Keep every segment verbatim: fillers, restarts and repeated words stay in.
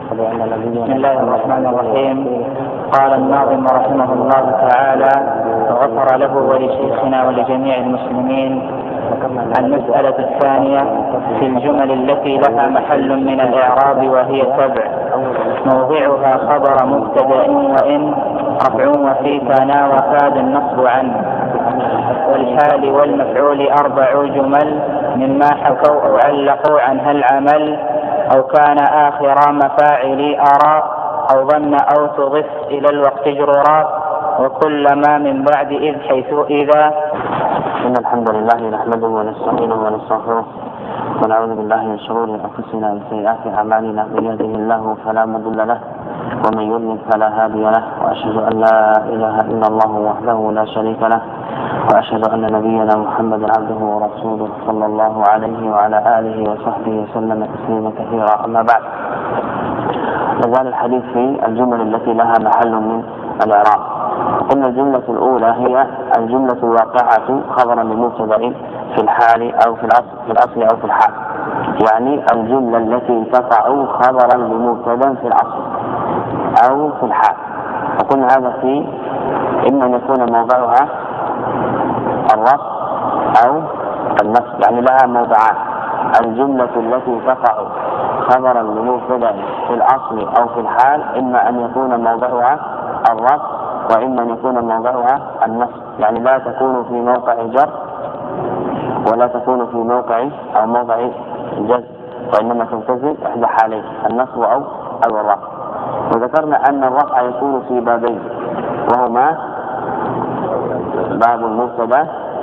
بسم الله الرحمن الرحيم. قال الناظم رحمه الله تعالى وغفر له ولشيخنا ولجميع المسلمين: المسألة الثانية في الجمل التي لها محل من الإعراب وهي سبع: موضعها خبر مبتدأ وإن رفع وفي كان وكاد النصب عنه، والحال والمفعول أربع جمل مما حكوا أو علقوا عنها العمل، أو كان آخر مفاعل أرى أو ظن أو تضف إلى الوقت جرورا، وكل ما من بعد إذ حيث إذا. إن الحمد لله نحمده ونستعينه ونستغفره ونعوذ بالله من شرور أنفسنا وسيئات أعمالنا، من يهده الله فلا مضل له ومن يضلل فلا هادي له، وأشهد أن لا إله إلا الله وحده لا شريك له، وأشهد أن نبينا محمد عبده ورسوله صلى الله عليه وعلى آله وصحبه وسلم تسليما كثيرا. أما بعد، نزال الحديث في الجمل التي لها محل من الإعراب. قلنا الجملة الأولى هي الجملة الواقعة خبرا لمبتدأ في الحال أو في الأصل في الأصل أو في الحال، يعني الجملة التي تقع خبرا لمبتدأ في الأصل أو في الحال. وقلنا هذا في إما أن يكون موضعها الرفع أو النصب، يعني لها موضعان: الجملة التي تقع خبرا لمبتدأ في الأصل أو في الحال إما أن يكون موضعها الرفع وإما أن يكون موضعها النصب، يعني لا تكون في موقع جر ولا تكون في موقع أو موضع جزم، وإنما تلتزم إحدى حالين: النصب أو أو الرفع. وذكرنا أن الرفع يكون في بابين، وهما باب المبتدأ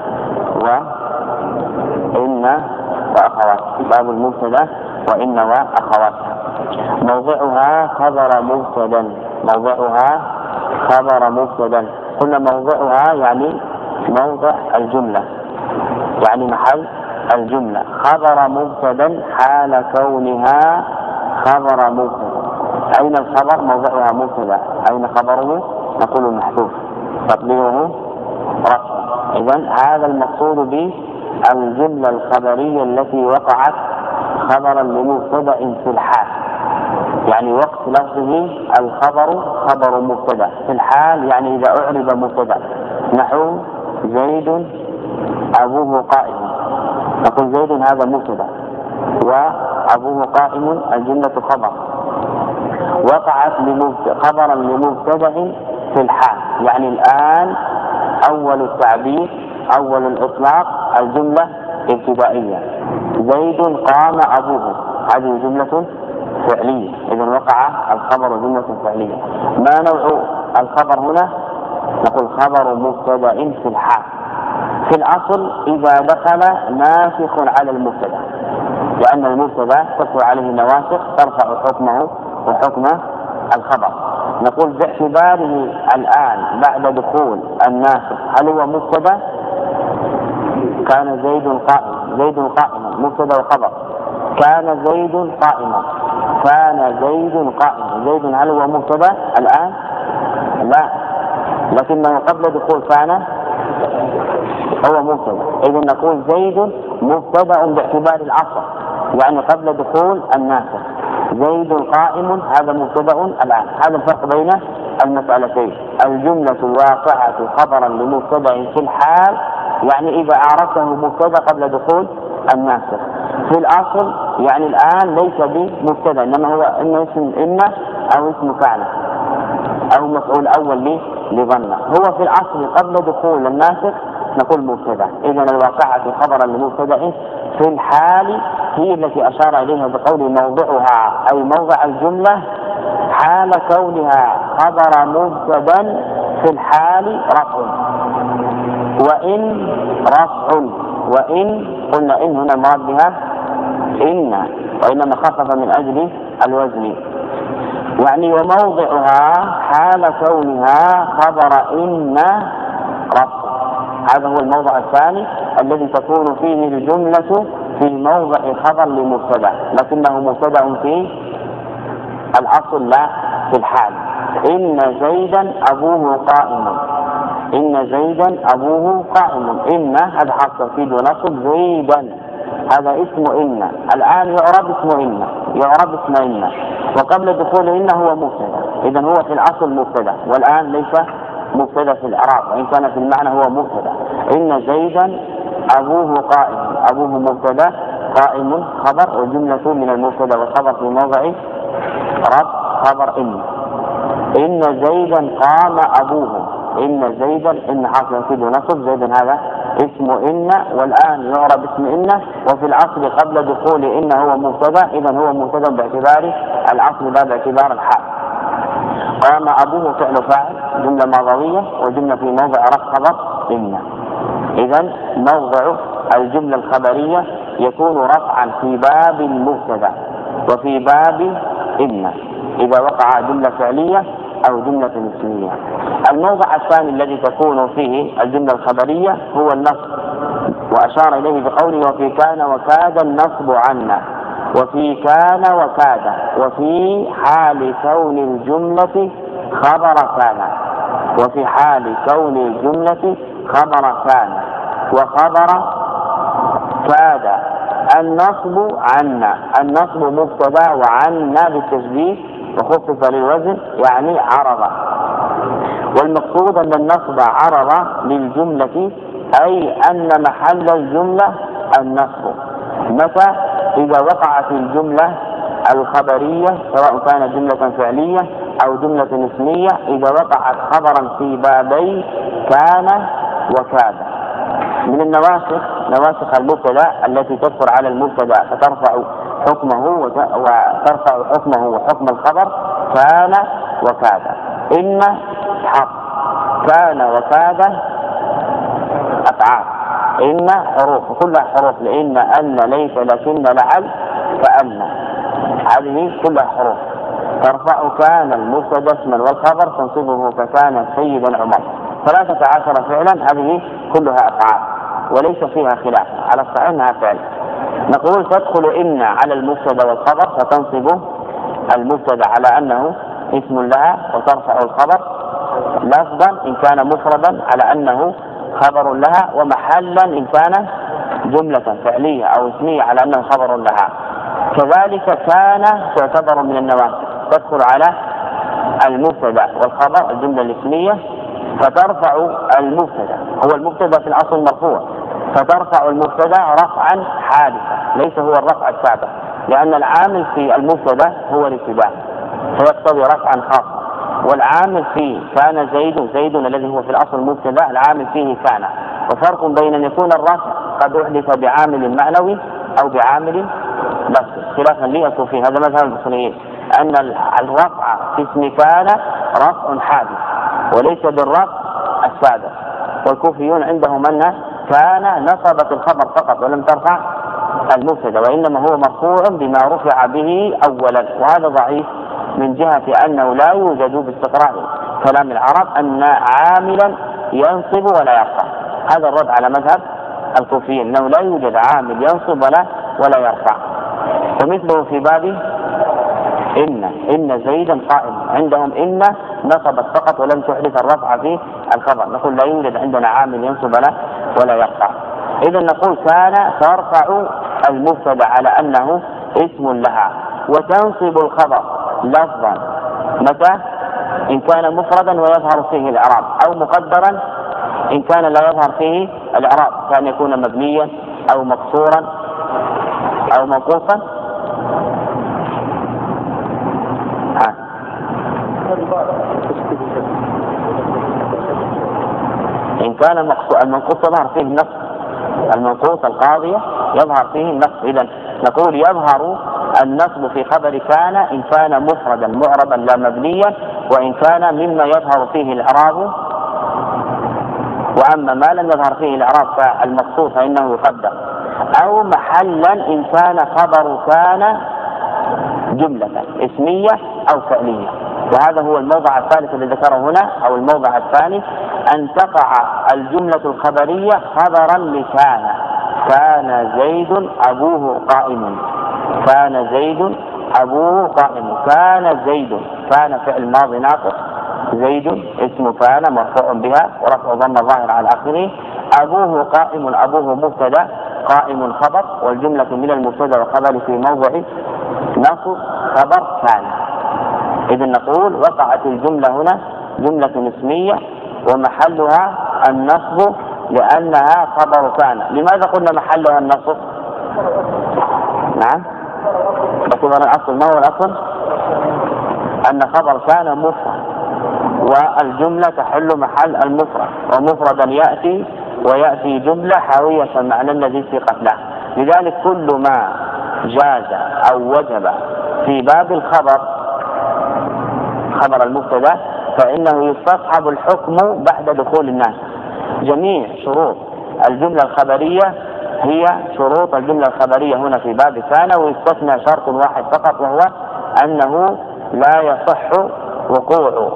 وإن وأخواتها. باب المبتدأ وإن وأخواتها. موضعها خبر مبتدأ، موضعها خبر مبتدأ. قلنا موضعها يعني موضع الجملة، يعني محل الجملة. خبر مبتدأ حال كونها خبر مبتدأ. أين الخبر؟ موضعها مبتدأ. أين خبره؟ نقول محذوف تقديره رفع. إذن هذا المقصود بالجملة الخبرية التي وقعت خبرا لمبتدأ في الحال، يعني وقت لفظه الخبر خبر مبتدأ. في الحال يعني إذا أعرب مبتدأ، نحو زيد أبوه قائم، نقول زيد هذا مبتدأ وأبوه قائم الجملة خبر، وقعت خبرا لمبتدأ في الحال، يعني الآن أول التعبير أول الإطلاق الجملة ابتدائية: زيد قام أبوه، هذه جملة فعلية. إذن وقع الخبر جملة فعلية. ما نوع الخبر هنا؟ نقول خبر مبتدأ في الحال. في الأصل إذا دخل ناسخ على المبتدأ، لأن المبتدأ تدخل عليه نواسخ ترفع حكمه وحكم الخبر. نقول باعتباره الآن بعد دخول الناسخ هل هو مبتدأ؟ كان زيد قائم، زيد قائما مبتدأ وخبر. كان زيد قائما، كان زيد قائما. زيد هل هو مبتدأ الآن؟ لا، لكنه قبل دخول كان هو مبتدأ. إذن نقول زيد مبتدأ باعتبار الأصل، يعني قبل دخول الناسخ. زيد قائم هذا مبتدأ الآن. هذا الفرق بين المسألتين: الجملة الواقعة خبرا لمبتدأ في الحال، يعني إذا عرفته مبتدأ قبل دخول الناسخ. في الأصل يعني الآن ليس بمبتدأ، إنما هو إما اسم إن أو اسم كان أو مفعول أول لظن. هو في الأصل قبل دخول الناسخ نقول مبتدأ. إذن الواقعة خبرا لمبتدأ في الحال هي التي أشار إليها بقول موضعها، أي موضع الجملة حال كونها خبر مبتدأ في الحال رفع. وإن رفع، وإن قلنا إن هنا مراد بها إن، وإنما خفف من أجل الوزن، يعني وموضعها حال كونها خبر إن رفع. هذا هو الموضع الثاني الذي تكون فيه الجملة في موضع خبر لمبتدأ، لكنه مبتدأ في الأصل لا في الحال. إن زيدا أبوه قائم، إن زيدا أبوه قائم. إن هذا حرف توكيد ونصب، زيدا هذا اسم إن، الآن يعرب اسم إن يعرب اسم إن، وقبل دخول إن هو مبتدأ، إذا هو في الأصل مبتدأ، والآن ليس مبتدأ في الإعراب، وإن كان في المعنى هو مبتدأ. إن زيدا أبوه قائم، أبوه مبتدأ، قائم خبر، وجملة من المبتدأ والخبر في موضع رفع خبر إن. إن زيدا قام أبوه، إن زيدا إن حاصل يفيد نصب، زيدا هذا اسم إن، والآن يعرب اسم إن، وفي الأصل قبل دخول إن هو مبتدأ، إذا هو مبتدأ باعتبار الأصل لا باعتبار الحال. قام أبوه فعل فاعل، جملة ماضية، وجملة في موضع رفع خبر إن. إذا موضع الجملة الخبرية يكون رفعا في باب المبتدأ وفي باب إن إذا وقع جملة فعلية أو جملة اسمية. الموضع الثاني الذي تكون فيه الجملة الخبرية هو النصب، وأشار إليه بقوله وفي كان وكاد النصب عنا، وفي كان وكاد، وفي حال كون الجملة خبر كان، وفي حال كون الجملة خبر كان وخبر كاد. النصب عنا، النصب مبتدأ وعنا بالتشبيه وخفف للوزن يعني عرض، والمقصود أن النصب عرض للجملة، أي أن محل الجملة النصب. متى؟ إذا وقعت الجملة الخبرية سواء كانت جملة فعلية أو جملة اسمية، إذا وقعت خبرا في بابي كان وكاد. من النواسخ نواسخ المبتدأ التي تدخل على المبتدأ فترفع حكمه وترفع حكمه وحكم الخبر كان وكاد. إن حق، كان وكاد أفعال، إن حروف كلها حروف، لإن أن ليس لكن لعل فأن، هذه كلها حروف ترفع كان المبتدأ اسما والخبر تنصبه ككان سيدا عمر. ثلاثة عشر فعلا هذه كلها أفعال وليس فيها خلاف، على الصحيح انها فعل. نقول تدخل إن على المبتدأ والخبر فتنصب المبتدأ على أنه اسم لها، وترفع الخبر لفظا إن كان مفردا على أنه خبر لها، ومحلا إن كان جملة فعلية أو اسمية على أنه خبر لها. كذلك كان تعتبر من النواسخ، تدخل على المبتدأ والخبر الجملة الاسمية فترفع المبتدأ، هو المبتدأ في الأصل مرفوع، فترفع المبتدأ رفعا حادثا ليس هو الرفع السابق، لأن العامل في المبتدأ هو الابتداء فيقتضي رفعا خاصا، والعامل فيه كان زيد، زيد الذي هو في الأصل مبتدأ العامل فيه كان، وفرق بين أن يكون الرفع قد أحدث بعامل معنوي أو بعامل لفظي، خلافا ليأتوا في هذا مذهب الأصوليين أن الرفع في اسم كان رفع حادث وليس بالرفع السابق، والكوفيون عندهم أن كان نصبت الخبر فقط ولم ترفع المبتدأ، وإنما هو مرفوع بما رفع به أولا، وهذا ضعيف من جهة أنه لا يوجد باستقراء كلام العرب أن عاملا ينصب ولا يرفع، هذا الرد على مذهب الكوفيين أنه لا يوجد عامل ينصب ولا ولا يرفع. ومثله في باب إن، إن زيدا قائم، عندهم إن نصبت فقط ولم تحدث الرفع في الخبر، نقول لا يوجد عندنا عامل ينصب ولا ولا يرفع. إذا نقول كان ترفع المبتدأ على أنه اسم لها، وتنصب الخبر لفظا متى؟ إن كان مفردا ويظهر فيه الإعراب، أو مقدرا إن كان لا يظهر فيه الإعراب، كان يكون مبنيا أو مكسورا أو منقوصا. إن كان المنقوص يظهر فيه النص، المنقوص القاضية يظهر فيه النص، إذا نقول يظهر النصب في خبر كان إن كان مفردا معربا لا مبنيا، وإن كان مما يظهر فيه الإعراب، وأما ما لم يظهر فيه الإعراب فالمقصود فإنه يقدر، أو محلا إن كان خبر كان جملة اسمية أو فعلية. وهذا هو الموضع الثالث الذي ذكره هنا، أو الموضع الثاني، أن تقع الجملة الخبرية خبرا لكان، كان زيد أبوه قائم، كان زيد أبوه قائم، كان زيد، كان فعل ماضي ناقص، زيد اسم كان مرفوع بها ورفع ضم ظاهر على آخره، أبوه قائم، أبوه مبتدأ، قائم خبر، والجملة من المبتدأ والخبر في موضع نصب خبر كان. إذن نقول وقعت الجملة هنا جملة اسمية ومحلها النصب لأنها خبر كان. لماذا قلنا محلها النصب؟ نعم باعتبار الأصل. ما هو الأصل؟ أن خبر كان مفرد والجملة تحل محل المفرد، ومفردا يأتي ويأتي جملة حاوية المعنى الذي سيقت له. لذلك كل ما جاز أو وجب في باب الخبر خبر المبتدأ فإنه يستصحب الحكم بعد دخول الناس. جميع شروط الجملة الخبرية هي شروط الجملة الخبرية هنا في باب كان، ويستثنى شرط واحد فقط وهو أنه لا يصح وقوع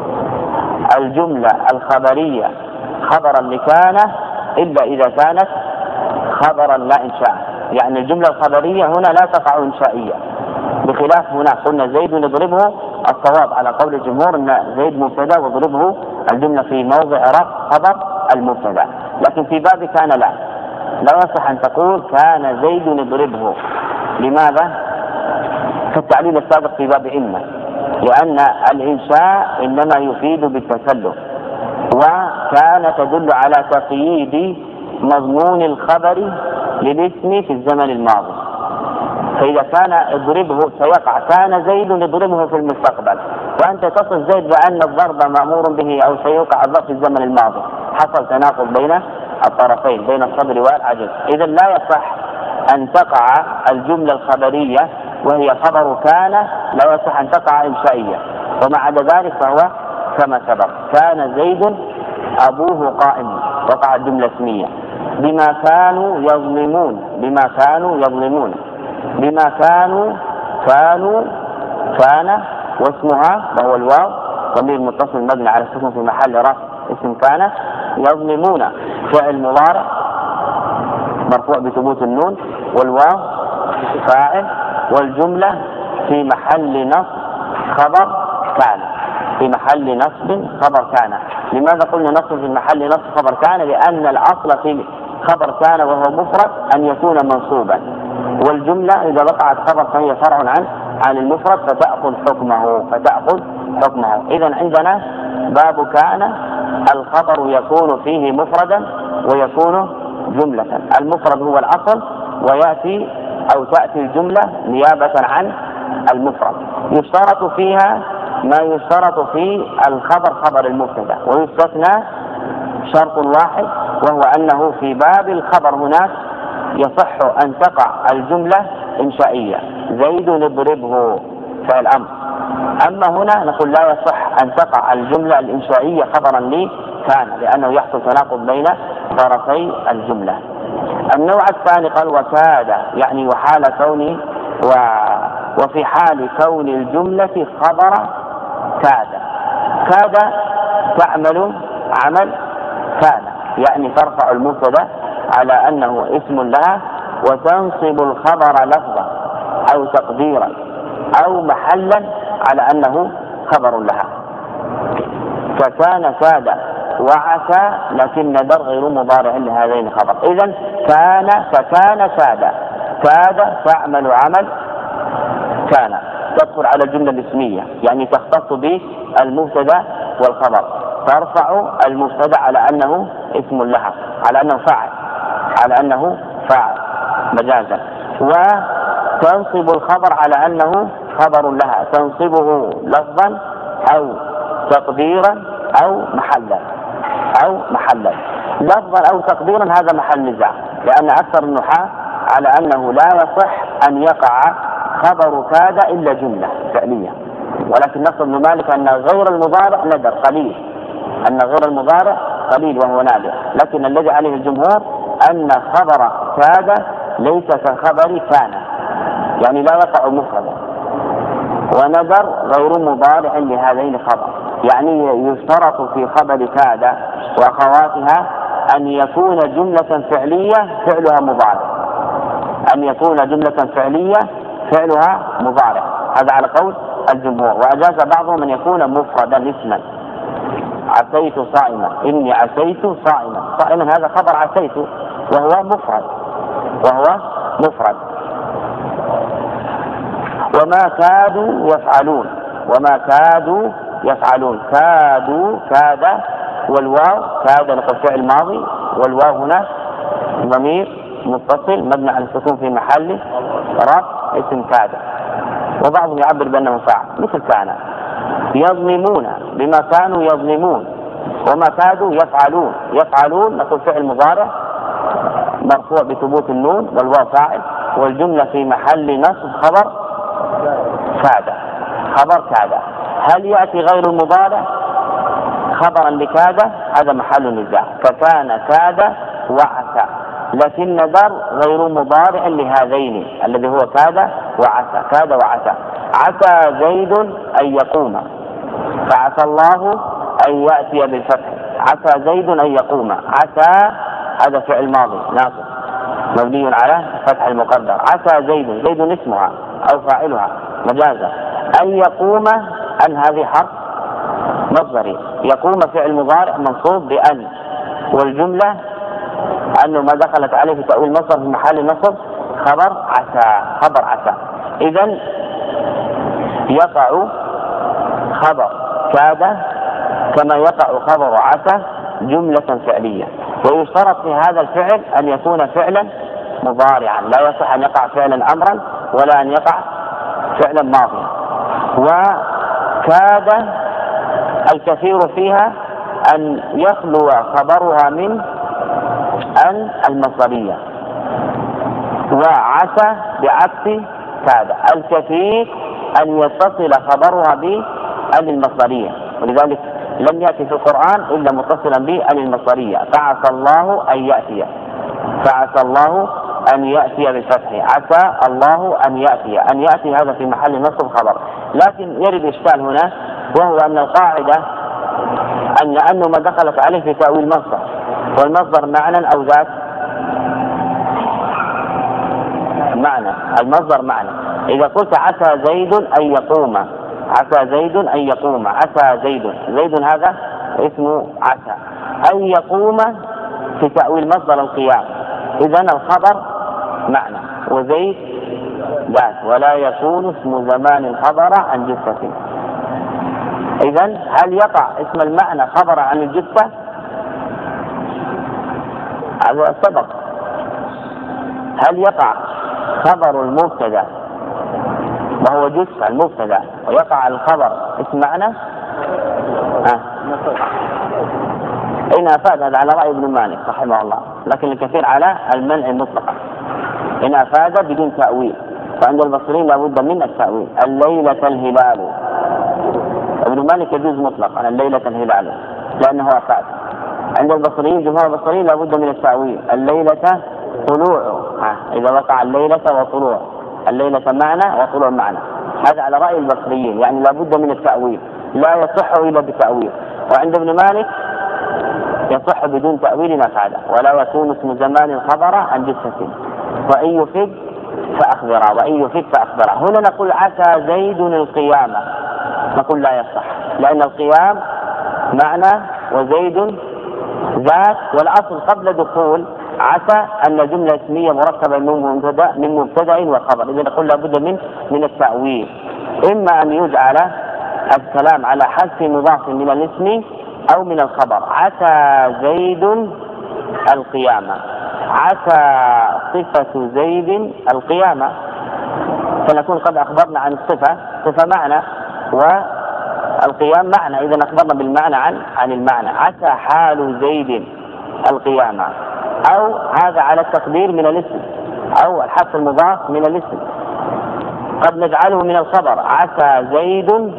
الجملة الخبرية خبرا لكان إلا إذا كانت خبرا لا إنشاء. يعني الجملة الخبرية هنا لا تقع إنشائية، بخلاف هنا قلنا زيد نضربه. الصواب على قول الجمهور أن زيد مبتدأ وضربه الجملة في موضع رفع خبر المبتدأ. لكن في باب كان لا لا يصح أن تقول كان زيد نضربه. لماذا؟ كالتعليل السابق في باب إن، لأن الإنشاء إنما يفيد بالتسلف، وكان تدل على تقييد مضمون الخبر للاسم في الزمن الماضي. فإذا كان اضربه سيقع كان زيد يضربه في المستقبل، وأنت تصف زيد بأن الضرب مأمور به أو سيوقع الضرب في الزمن الماضي، حصل تناقض بين الطرفين بين الصبر والعجز. إذا لا يصح أن تقع الجملة الخبرية وهي خبر كان، لا يصح أن تقع إنشائية. ومع ذلك فهو كما سبق كان زيد أبوه قائم، وقع الجملة اسمية بما كانوا يظلمون بما كانوا يظلمون بما كانوا كانوا كان واسمها وهو الواو ضمير متصل مبني على السكون في محل رفع اسم كان. يظلمون فعل مضارع مرفوع بثبوت النون والواو فاعل، والجملة في محل نصب خبر كان في محل نصب خبر كان. لماذا قلنا نصب في محل نصب خبر كان؟ لأن الأصل في خبر كان وهو مفرد أن يكون منصوبا، والجملة إذا وقعت خبر فهي فرع عن عن المفرد فتأخذ حكمه فتأخذ حكمه. إذن عندنا باب كان الخبر يكون فيه مفردا ويكون جملة. المفرد هو الأصل ويأتي أو تأتي الجملة نيابة عن المفرد. يشترط فيها ما يشترط في الخبر خبر المبتدأ، ويستثنى شرط واحد وهو أنه في باب الخبر هناك يصح أن تقع الجملة إنشائية زيد نضربه فعل أمر. أما هنا نقول لا يصح أن تقع الجملة الإنشائية خبرا لي كان، لأنه يحصل تناقض بين طرفي الجملة. النوع الثاني قال وكاد، يعني وحال كوني و... وفي حال كون الجملة خبر كاد. كاد تعمل عمل كان، يعني ترفع المبتدأ على أنه اسم لها وتنصب الخبر لفظا أو تقديرا أو محلا على أنه خبر لها. فكان كاد وعسى، لكن در غير مضارع لهذين خبر. إذن كان فكان كاد. كاد تعمل عمل كان، تدخل على الجملة الاسمية يعني تختص بالمبتدأ والخبر، ترفع المبتدأ على أنه اسم لها على أنه فاعل على أنه فاعل مجازا، وتنصب الخبر على أنه خبر لها، تنصبه لفظا أو تقديرا أو محلا أو محلا. لفظا أو تقديرا هذا محل نزاع، لأن أكثر النحاة على أنه لا يصح أن يقع خبر كاد إلا جملة فعلية، ولكن نص ابن مالك أن غير المضارع ندر قليل أن غير المضارع قليل وهو نادر. لكن الذي عليه الجمهور أن خبر كاد ليس كخبر كان، يعني لا يقع مفردا، وندر غير مضارع لهذين خبر. يعني يشترط في خبر كاد وأخواتها أن يكون جملة فعلية فعلها مضارع أن يكون جملة فعلية فعلها مضارع هذا على قول الجمهور. وأجاز بعضهم أن يكون مفردا اسما، عسيت صائما، إني عسيت صائما. صائما هذا خبر عسيت وهو مفرد وهو مفرد. وما كادوا يفعلون، وما كادوا يفعلون، كادوا كاد والواو، كاد نقول فعل ماضي، والواو هنا ضمير متصل مبني على السكون في محل رفع اسم كاد. وبعضهم يعبر بأنه فاعل مثل كان. يظلمون بما كانوا يظلمون، وما كادوا يفعلون، يفعلون نقول فعل مضارع مرفوع بثبوت النون والواو فاعل، والجملة في محل نصب خبر كاد، خبر كاد. هل يأتي غير المضارع خبرا لكاد؟ هذا محل نزاع، ككان كاد وعسى، لكن در غير مضارع لهذين الذي هو كاد وعسى، كاد وعسى. عسى زيد أن يقوم، فعسى الله أن يأتي بالفتح، عسى زيد أن يقوم، عسى هذا فعل ماضي ناصب مبني على فتح المقدر، عسى زيد، زيد اسمها أو فاعلها مجازا. أن يقوم، أن هذه حرف مصدري، يقوم فعل مضارع منصوب بأن، والجملة أنه ما دخلت عليه في تأويل مصدر في محل نصب خبر عسى، خبر عسى. إذن يقع خبر كاد كما يقع خبر عسى جملة فعلية، ويشترط في هذا الفعل أن يكون فعلا مضارعا، لا يصح أن يقع فعلا أمرا ولا أن يقع فعلا ماضيا. وكاد الكثير فيها أن يخلو خبرها من أن المصدرية، وعسى بعكس كاد الكثير أن يتصل خبرها بأن المصدرية، ولذلك لم يأتي في القرآن إلا متصلا بأن المصدرية، فعسى الله أن يأتي، فعسى الله أن يأتي بالفتح، عسى الله أن يأتي، أن يأتي هذا في محل نصب خبر. لكن يرد إشكال هنا، وهو أن القاعدة أن أنه ما دخلت عليه في تأويل مصدر، والمصدر معنى أو ذات معنى، المصدر معنى. إذا قلت عسى زيد أن يقوم، عسى زيد أن يقوم، عسى زيد، زيد هذا اسمه عسى، أن يقوم في تأويل مصدر القيام، إذن الخبر معنى وزيد ذات، ولا يكون اسم زمان الخبر عن جثة. إذن هل يقع اسم المعنى خبر عن الجثة؟ هذا سبق. هل يقع خبر المبتدأ وهو جثة المبتدأ ويقع الخبر اسم معنى؟ آه. إن أفاد هذا على رأي ابن مالك رحمه الله، لكن الكثير على المنع مطلقا، إن أفاد بدون تأويل، فعند البصريين لابد من التأويل. الليلة الهلال، ابن مالك يجوز مطلقا الليلة الهلال لأنه أفاد. عند البصريين جمهور البصريين لابد من التأويل، الليلة طلوع، إذا وقع الليلة وطلوع، الليلة معنى وطلوع معنى، هذا على رأي البصريين، يعني لابد من التأويل، لا يصح إلا بتأويل. وعند ابن مالك يصح بدون تأويل أفعاله، ولا يكون اسم زمان الخبر عن جثة، وإن يفد فأخبره، وإن يفد فأخبره. هنا نقول عسى زيد القيامة، نقول لا يصح، لأن القيام معنى وزيد ذات، والأصل قبل دخول عسى أن جملة اسمية مركبة من مبتدأ من مبتدأ وخبر، إذا نقول لابد من من التأويل، إما أن يجعل الكلام على حذف مضاف من الاسم أو من الخبر. عسى زيد القيامة، عسى صفة زيد القيامة، فنكون قد أخبرنا عن الصفة، صفة معنى والقيام معنى، إذا أخبرنا بالمعنى عن عن المعنى. عسى حال زيد القيامة، أو هذا على التقدير من الاسم، أو الحذف المضاف من الاسم، قد نجعله من الخبر، عسى زيد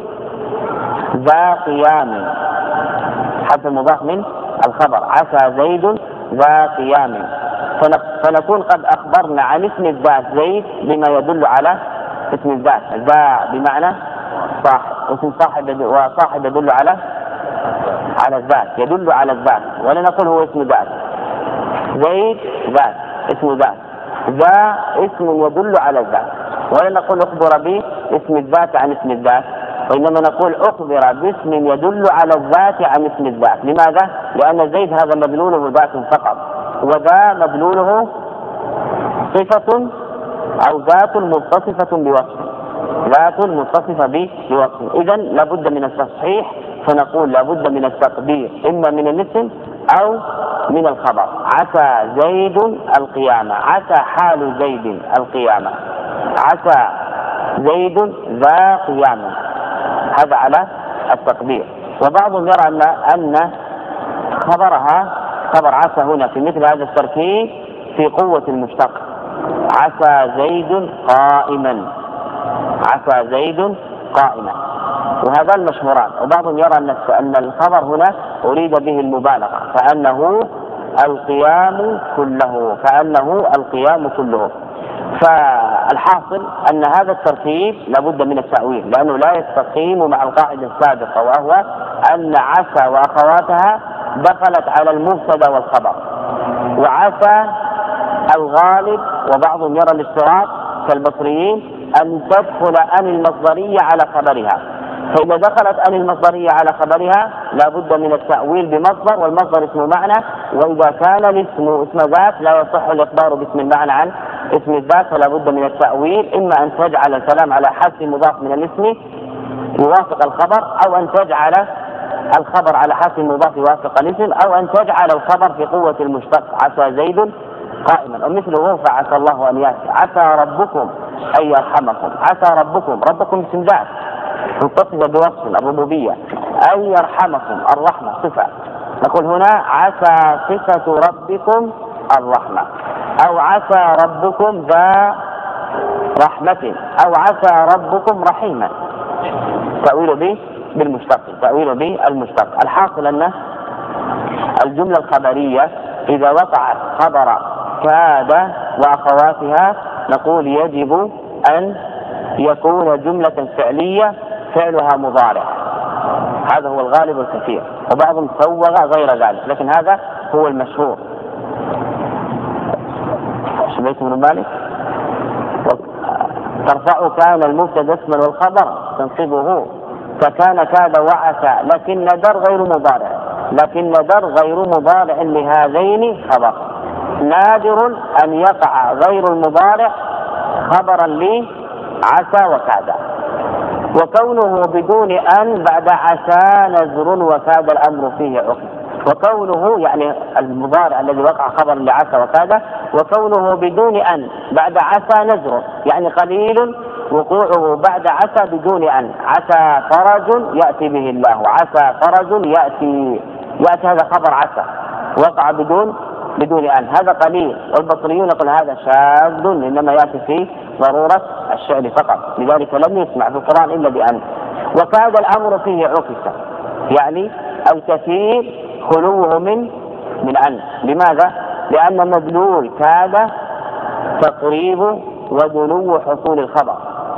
ذا قيام، حذف المضاف من الخبر، عسى زيد ذا قيام، فنكون قد أخبرنا عن اسم الذات زيد بما يدل على اسم الذات، ذا بمعنى صاحب، اسم صاحب، وصاحب يدل على على الذات، يدل على الذات، ولا نقول هو اسم ذات، زيد ذات اسم ذات، ذا اسم يدل على الذات، ولا نقول أخبر به اسم الذات عن اسم الذات، وإنما نقول أخبر باسم يدل على الذات عن اسم الذات. لماذا؟ لأن زيد هذا مدلوله ذات فقط، وذا مدلوله صفة أو ذات متصفة بوصف، ذات متصفة بوصف. إذن لابد من التصحيح، فنقول لابد من التقدير إما من الاسم أو من الخبر. عسى زيد القيامة، عسى حال زيد القيامة، عسى زيد ذا قيامة، هذا على التقدير. وبعضهم يرى أن أن خبرها خبر عسى هنا في مثل هذا التركيب في قوة المشتق، عسى زيد قائما، عسى زيد قائما، وهذا المشهوران. وبعضهم يرى أن الخبر هنا أريد به المبالغة، فأنه القيام كله، فأنه القيام كله. فالحاصل أن هذا الترتيب لابد من التأويل، لأنه لا يستقيم مع القاعدة السابقة، وهو أن عسى وأخواتها دخلت على المبتدأ والخبر. وعسى الغالب، وبعضهم يرى الاشتراك كالبصريين، أن تدخل أن المصدرية على خبرها، فإذا دخلت أن المصدرية على خبرها لابد من التأويل بمصدر، والمصدر اسم معنى. وإذا كان الاسم اسم ذات لا يصح الإخبار باسم المعنى عن اسم الذات، فلا بد من التأويل، إما أن تجعل الكلام على حذف مضاف من الاسم يوافق الخبر، أو أن تجعل الخبر على حذف مضاف يوافق الاسم، أو أن تجعل الخبر في قوة المشتق، عسى زيد قائما. ومثله فعسى الله أن يأتي، عسى ربكم أن يرحمكم، عسى ربكم، ربكم اسم ذات متصل بوصف الربوبية، أن يرحمكم الرحمة صفة، نقول هنا عسى صفة ربكم الرحمة، أو عسى ربكم ذا رحمة، أو عسى ربكم رحيما، تأويل به بالمشتق، تأويل به المشتق. الحاصل أن الجملة الخبرية إذا وقعت خبر كاد وأخواتها نقول يجب أن يكون جملة فعلية فعلها مضارع، هذا هو الغالب الكثير، وبعضهم سوغ غير ذلك، لكن هذا هو المشهور. شبيت بن مالك ترفع كان المبتدا اسما والخبر تنصبه، فكان كاد وعسى، لكن در غير مضارع، لكن در غير مضارع لهذين خبر. نادر أن يقع غير المضارع خبرا لعسى وكاد، وكونه بدون أن بعد عسى نزر وكاد الأمر فيه عقب. وكونه يعني المضارع الذي وقع خبر لعسى وكاد، وكونه بدون أن بعد عسى نزر يعني قليل وقوعه بعد عسى بدون أن. عسى فرج يأتي به الله، عسى فرج يأتي، يأتي هذا خبر عسى وقع بدون بدون أن، هذا قليل. والبصريون يقول هذا شاذ إنما يأتي في ضرورة الشعر فقط، لذلك لم يسمع في القرآن إلا بأن. وكاد الأمر فيه عكس، يعني الكثير خلوه من من أن. لماذا؟ لأن مدلول كاد تقريب ودنو حصول الخبر،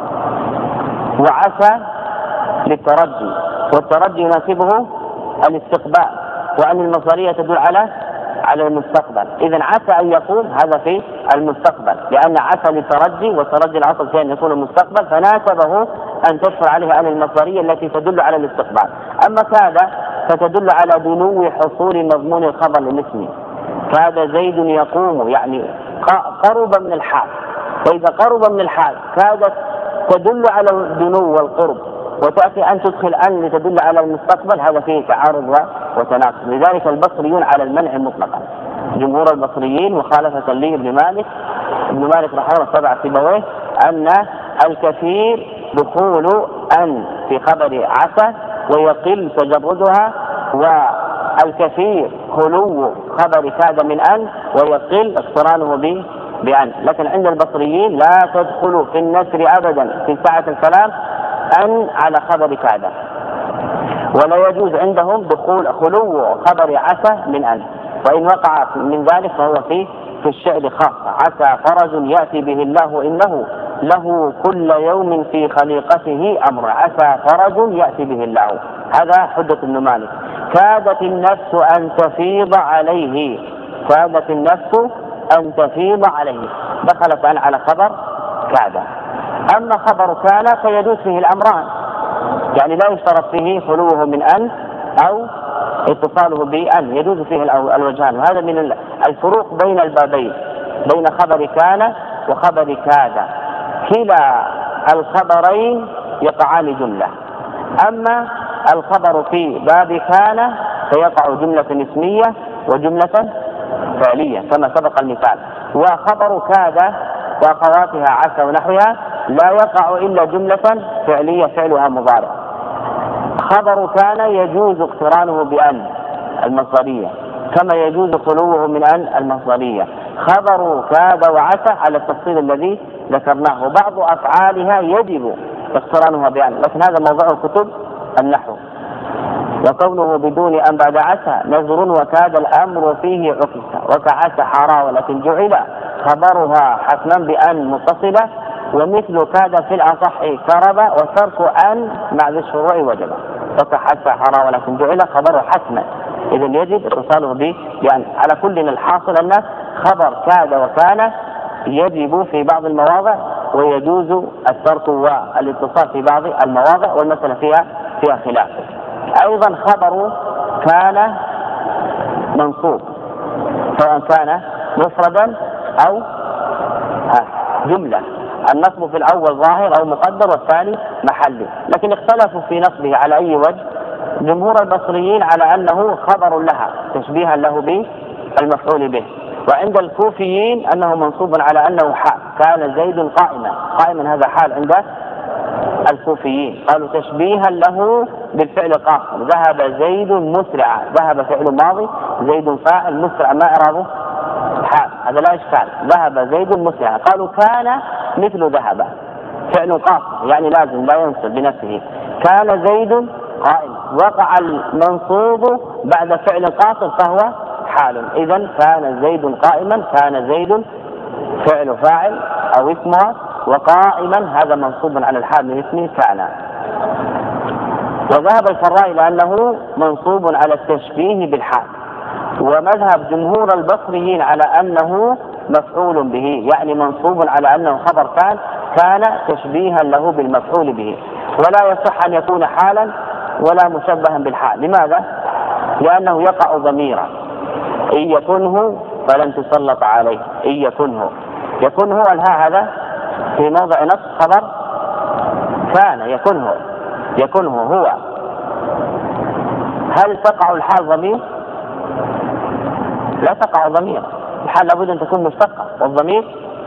وعسى للترجي، والترجي يناسبه الاستقبال، وأن المصدرية تدل على على المستقبل. إذن عسى أن يكون هذا في المستقبل، لأن عسى للترجي، والترجي العصر فيه أن يكون المستقبل، فناسبه أن تدخل عليه أن المصدرية التي تدل على الاستقبال. أما كاد فتدل على دنو حصول مضمون الخبر للاسم، كاد زيد يقوم يعني قرب من الحال، فإذا قرب من الحال كادت تدل على الدنو والقرب، وتأتي أن تدخل أن لتدل على المستقبل، هذا فيه تعارض وتناقض. لذلك البصريون على المنع مطلقا، جمهور البصريين مخالفة لي ابن مالك ابن مالك رحمه الله تبع سيبويه، أن الكثير دخول أن في خبر عسى ويقل تجردها، والكثير خلو خبر كاد من أن ويقل اقترانه به بأن. لكن عند البصريين لا تدخل في النسر أبدا في ساعة الكلام أن على خبر كاد، ولا يجوز عندهم دخول خلو خبر عسى من أن، وإن وقع من ذلك فهو في في الشعر خاصة. عسى فرج يأتي به الله إنه له كل يوم في خليقته أمر، عسى فرج يأتي به الله، هذا حجة ابن مالك. كادت النفس أن تفيض عليه، كادت النفس أن تفيض عليه، دخلت أن على خبر كاد. أما خبر كان فيجوز فيه الأمران، يعني لا يشترط فيه خلوه من أن أو اتصاله بأن، يجوز فيه الوجهان. وهذا من الفروق بين البابين، بين خبر كان وخبر كاد. كلا الخبرين يقعان جملة. أما الخبر في باب كان فيقع جملة اسمية وجملة فعلية كما سبق المثال. وخبر كاد وأخواتها عسى ونحوها لا يقع إلا جملة فعلية فعلها مضارع. خبر كان يجوز اقترانه بأن المصدرية كما يجوز خلوه من أن المصدرية. خبر كاد وعسى على التفصيل الذي ذكرناه. بعض أفعالها يجب اقترانها بأن، لكن هذا موضوع كتب النحو. وكونه بدون أن بعد عسى نذر وكاد الأمر فيه عكس وكعسى حارا ولكن جعل خبرها حتما بأن متصلة. ومثل كاد في الأصح كرب وترك أن مع ذي الشروع وجب وكعسى حارا ولكن جعل خبره حتما. إذا يجب اتصاله بأن. على كل الحاصل أن خبر كاد وكان يجب في بعض المواضع ويجوز الترك والاتصال في بعض المواضع، والمسألة فيها فيها خلاف. أيضا خبر كان منصوب سواء كان مفردا أو جملة. النصب في الأول ظاهر أو مقدر والثاني محلي، لكن اختلفوا في نصبه على أي وجه. جمهور البصريين على أنه خبر لها تشبيها له بالمفعول به، وعند الكوفيين أنه منصوب على أنه حال. كان زيد قائما، قائما هذا حال عند الكوفيين، قالوا تشبيها له بالفعل قاصر. ذهب زيد مسرعا، ذهب فعل ماضي زيد فاعل مسرع ما إعرابه حال، هذا لا إشكال. ذهب زيد مسرعا. قالوا كان مثل ذهب فعل قاصر يعني لازم لا ينصب بنفسه. كان زيد قائم، وقع المنصوب بعد فعل قاصر فهو حال. إذن كان زيد قائما، كان زيد فعل فاعل أو اسمها، وقائما هذا منصوب على الحال من اسمه كان. وذهب الفراء إلى أنه منصوب على التشبيه بالحال. ومذهب جمهور البصريين على أنه مفعول به، يعني منصوب على أنه خبر كان كان تشبيها له بالمفعول به، ولا يصح أن يكون حالا ولا مشبها بالحال. لماذا؟ لأنه يقع ضميرا. إن يكنه فلن تسلط عليه. إن يكنه، يكنه الها هذا في موضع نصب خبر كان. يكنه، يكنه هو. هل تقع الحال ضمير؟ لا تقع ضمير. الحال لابد أن تكون مشتقة، والضمير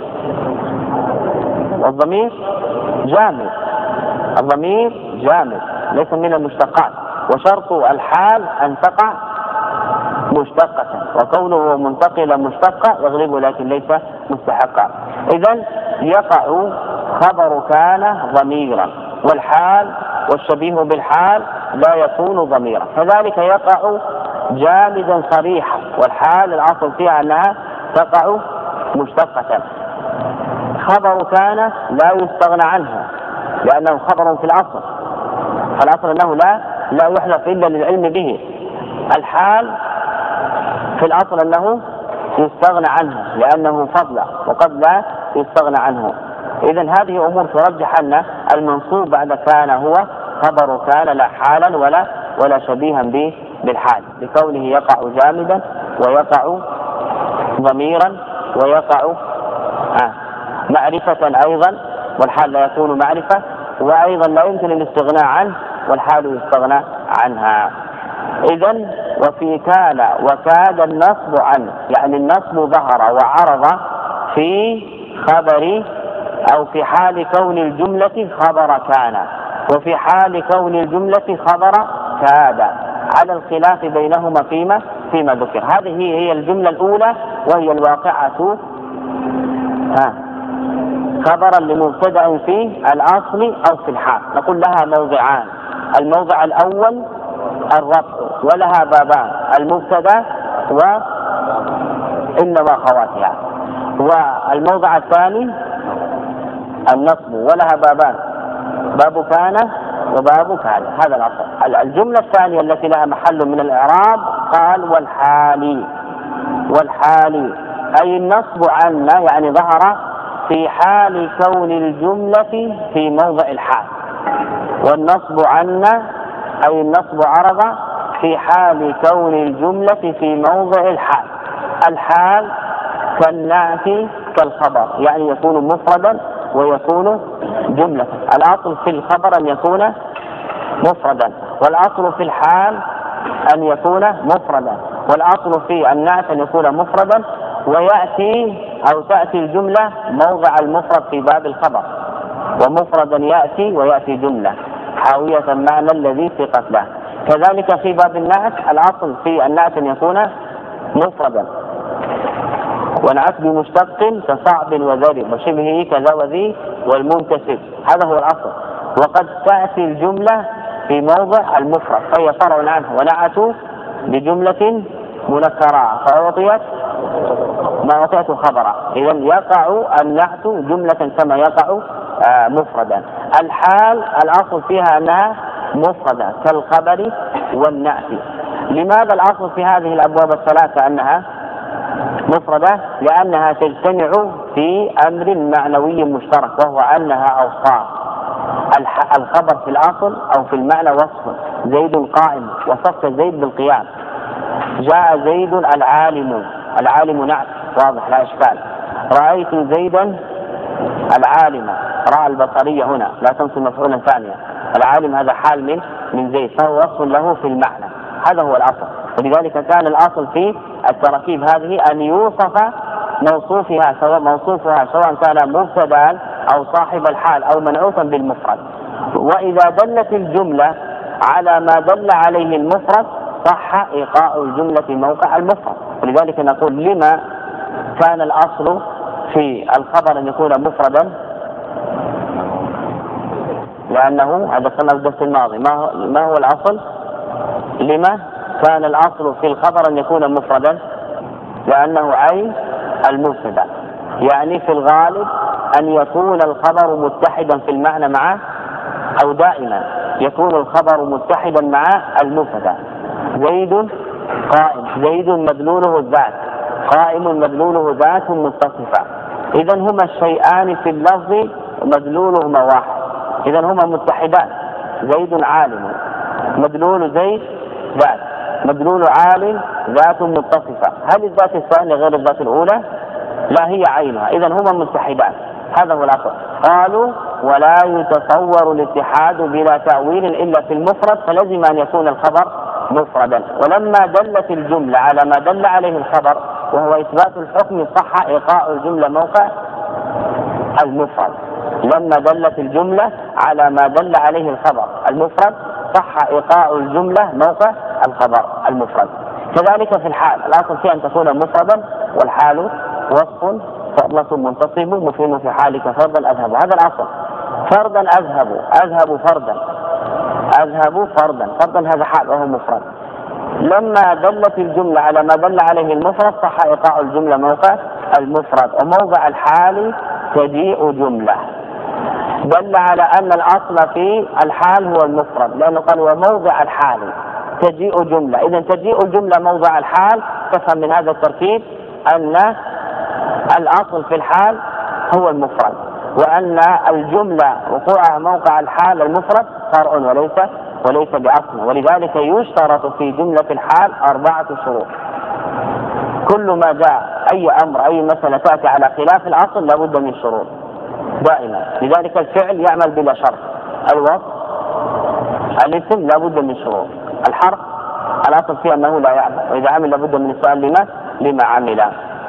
والضمير جامد. الضمير جامد ليس من المشتقات، وشرط الحال أن تقع مشتقة، وكونه منتقلا مشتقة يغلب لكن ليس مستحقا. إذن يقع خبر كان ضميرا، والحال والشبيه بالحال لا يكون ضميرا. كذلك يقع جامدا صريحا، والحال الأصل فيها أنها تقع مشتقة. خبر كان لا يستغنى عنه لأنه خبر في الأصل، فالأصل أنه لا لا يحذف إلا للعلم به. الحال في الأصل أنه يستغنى عنه لأنه فضل، وقد لا يستغنى عنه. إذن هذه أمور ترجح أن المنصوب بعد كان هو خبر كان لا حالا ولا ولا شبيها به بالحال، لكونه يقع جامدا ويقع ضميرا ويقع آه معرفة أيضا، والحال لا يكون معرفة، وأيضا لا يمكن الاستغناء عنه والحال يستغنى عنها. إذن وفي كان وكاد النصب عنه، يعني النصب ظهر وعرض في خبر أو في حال كون الجملة خبر كان، وفي حال كون الجملة خبر كاد، على الخلاف بينهما فيما فيما ذكر. هذه هي الجملة الأولى وهي الواقعة ها خبرا لمبتدأ في الأصل أو في الحال. نقول لها موضعان: الموضع الأول الرفع ولها بابان، المبتدأ وإن وأخواتها، والموضع الثاني النصب ولها بابان، باب كان وباب كان. هذا الأصل. الجملة الثانية التي لها محل من الإعراب قال والحال. والحال أي النصب عنا، يعني ظهر في حال كون الجملة في موضع الحال، والنصب عنا أي النصب عرض في حال كون الجملة في موضع الحال. الحال كالنعت كالخبر، يعني يكون مفردا ويكون جملة. الأصل في الخبر أن يكون مفردا، والأصل في الحال أن يكون مفردا، والأصل في النعت أن يكون مفردا، ويأتي أو تأتي الجملة موضع المفرد في باب الخبر، ومفردا يأتي ويأتي جملة حاوية المعنى الذي سيقت له. كذلك في باب النعت الأصل في النعت أن يكون مفردا، ونعت بمشتق كصعب وذرب وشبهه كذا وذي والمنتسب، هذا هو الأصل. وقد تأتي الجملة في موضع المفرد فهي فرع عنه، ونعت بجملة منكرة فأعطيت ما أعطيته خبرا، إذا يقع النعت جملة كما يقع مفردا. الحال الأصل فيها أنها مفردة كالخبر والنعت. لماذا الأصل في هذه الأبواب الثلاثة أنها مفردة؟ لأنها تجتمع في أمر معنوي مشترك، وهو أنها أوصاف. الخبر في الأصل أو في المعنى وصف، زيد قائم، وصفت زيد بالقيام. جاء زيد العالم، العالم نعت واضح لا إشكال. رأيت زيدا العالم، رأى البصرية هنا لا تنسى مفعولا ثانيا. العالم هذا حال من من زيد، فهو وصف له في المعنى، هذا هو الأصل. ولذلك كان الأصل في التراكيب هذه أن يوصف موصوفها سواء موصوفها سواء كان مبتدا أو صاحب الحال أو منعوتا بالمفرد. وإذا دلت الجملة على ما دل عليه المفرد صح إيقاع الجملة موقع المفرد. ولذلك نقول لما كان الأصل في الخبر أن يكون مفردا؟ لأنه هذا قلنا الدرس الماضي ما هو, ما هو الأصل؟ لما كان الأصل في الخبر أن يكون مفردا؟ لأنه عين المبتدا، يعني في الغالب أن يكون الخبر متحدا في المعنى معه، أو دائما يكون الخبر متحدا مع المبتدا. زيد قائم، زيد مدلوله الذات، قائم مدلوله ذات متصفة، إذا هما الشيئان في اللفظ مدلولهما واحد، إذا هما متحدان. زيد عالم، مدلول زيد ذات، مدلول عالم ذات متصفة. هل الذات الثانية غير الذات الأولى؟ لا، هي عينها، إذا هما متحدان، هذا هو الأصل. قالوا ولا يتصور الاتحاد بلا تأويل إلا في المفرد، فلزم أن يكون الخبر مفردا. ولما دلت الجملة على ما دل عليه الخبر وهو إثبات الحكم صح إيقاع الجملة موقع المفرد. لما دلت الجملة على ما دل عليه الخبر المفرد صح إيقاع الجملة موقع الخبر المفرد. كذلك في الحال الأصل فيه أن تكون مفردا، والحال وصف فضلة منتصب مفهم في حالك فردا أذهب، هذا الأصل. فردا أذهب، أذهب فردا، أذهب فردا، فردا هذا حال وهو مفرد. لما دلت الجملة على ما دل عليه المفرد صح إيقاع الجملة موقع المفرد. وموضع الحال تجيء جملة، دل على أن الأصل في الحال هو المفرد، لأنه قال وموضع الحال تجيء جملة، إذا تجيء الجملة موضع الحال. تفهم من هذا التركيب أن الأصل في الحال هو المفرد، وأن الجملة وقوعها موقع الحال المفرد فرع وليس وليس بأصل. ولذلك يشترط في جملة الحال أربعة شروط. كل ما جاء أي أمر أي مسألة تأتي على خلاف الأصل لابد من شروط دائما. لذلك الفعل يعمل بلا شرط، الوصف الاسم لابد من شروط، الحرف الأصل فيه أنه لا يعمل، وإذا عمل لابد من السؤال لما لما عمل.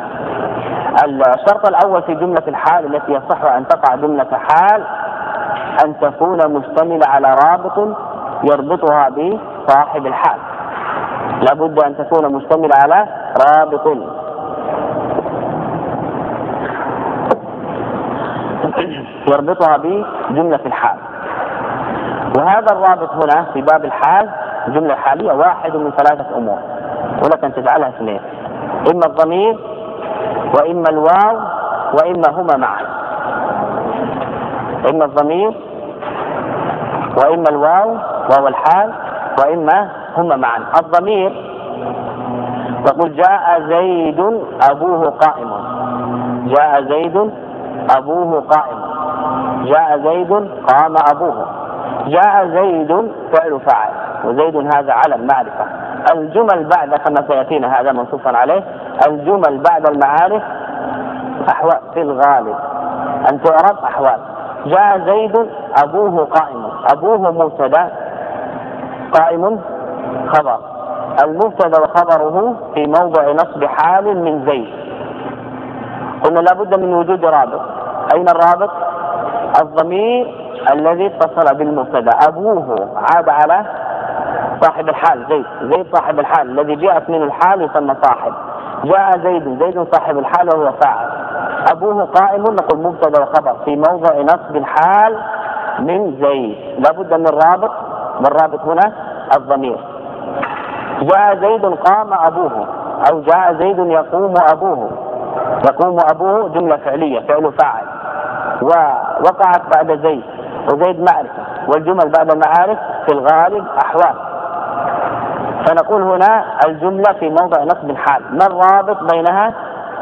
الشرط الأول في جملة الحال التي يصح أن تقع جملة حال أن تكون مشتملة على رابط يربطها بصاحب الحال، لابد أن تكون مشتملة على رابط يربطها بجملة الحال. وهذا الرابط هنا في باب الحال الجملة الحالية واحد من ثلاثة أمور، ولك أن تجعلها اثنين، إما الضمير وإما الواو وإما هما معا، إما الضمير وإما الواو وهو الحال وإما هما معا. الضمير تقول جاء زيد أبوه قائم، جاء زيد أبوه قائم، جاء زيد قام أبوه. جاء زيد فعل فاعل، وزيد هذا علم معرفة. الجمل بعد كما سيأتينا هذا منصوصا عليه، الجمل بعد المعارف أحوال في الغالب أن تعرف أحوال. جاء زيد أبوه قائم، أبوه مبتدأ، قائم خبر. المبتدأ وخبره في موضع نصب حال من زيد. قلنا لابد من وجود رابط. أين الرابط؟ الضمير الذي اتصل بالمبتدأ. أبوه عاد على صاحب الحال زيد، زيد صاحب الحال الذي جاءت منه الحال يسمى صاحب. جاء زيد، زيد صاحب الحال وهو فاعل. أبوه قائم نقول مبتدأ وخبر في موضع نصب الحال من زيد، لابد من الرابط، والرابط هنا الضمير. جاء زيد قام أبوه، أو جاء زيد يقوم أبوه. يقوم أبوه جملة فعلية، فعل فاعل، ووقعت بعد زيد، وزيد معرفة، والجمل بعد المعارف في الغالب أحوال. فنقول هنا الجملة في موضع نصب الحال، ما الرابط بينها؟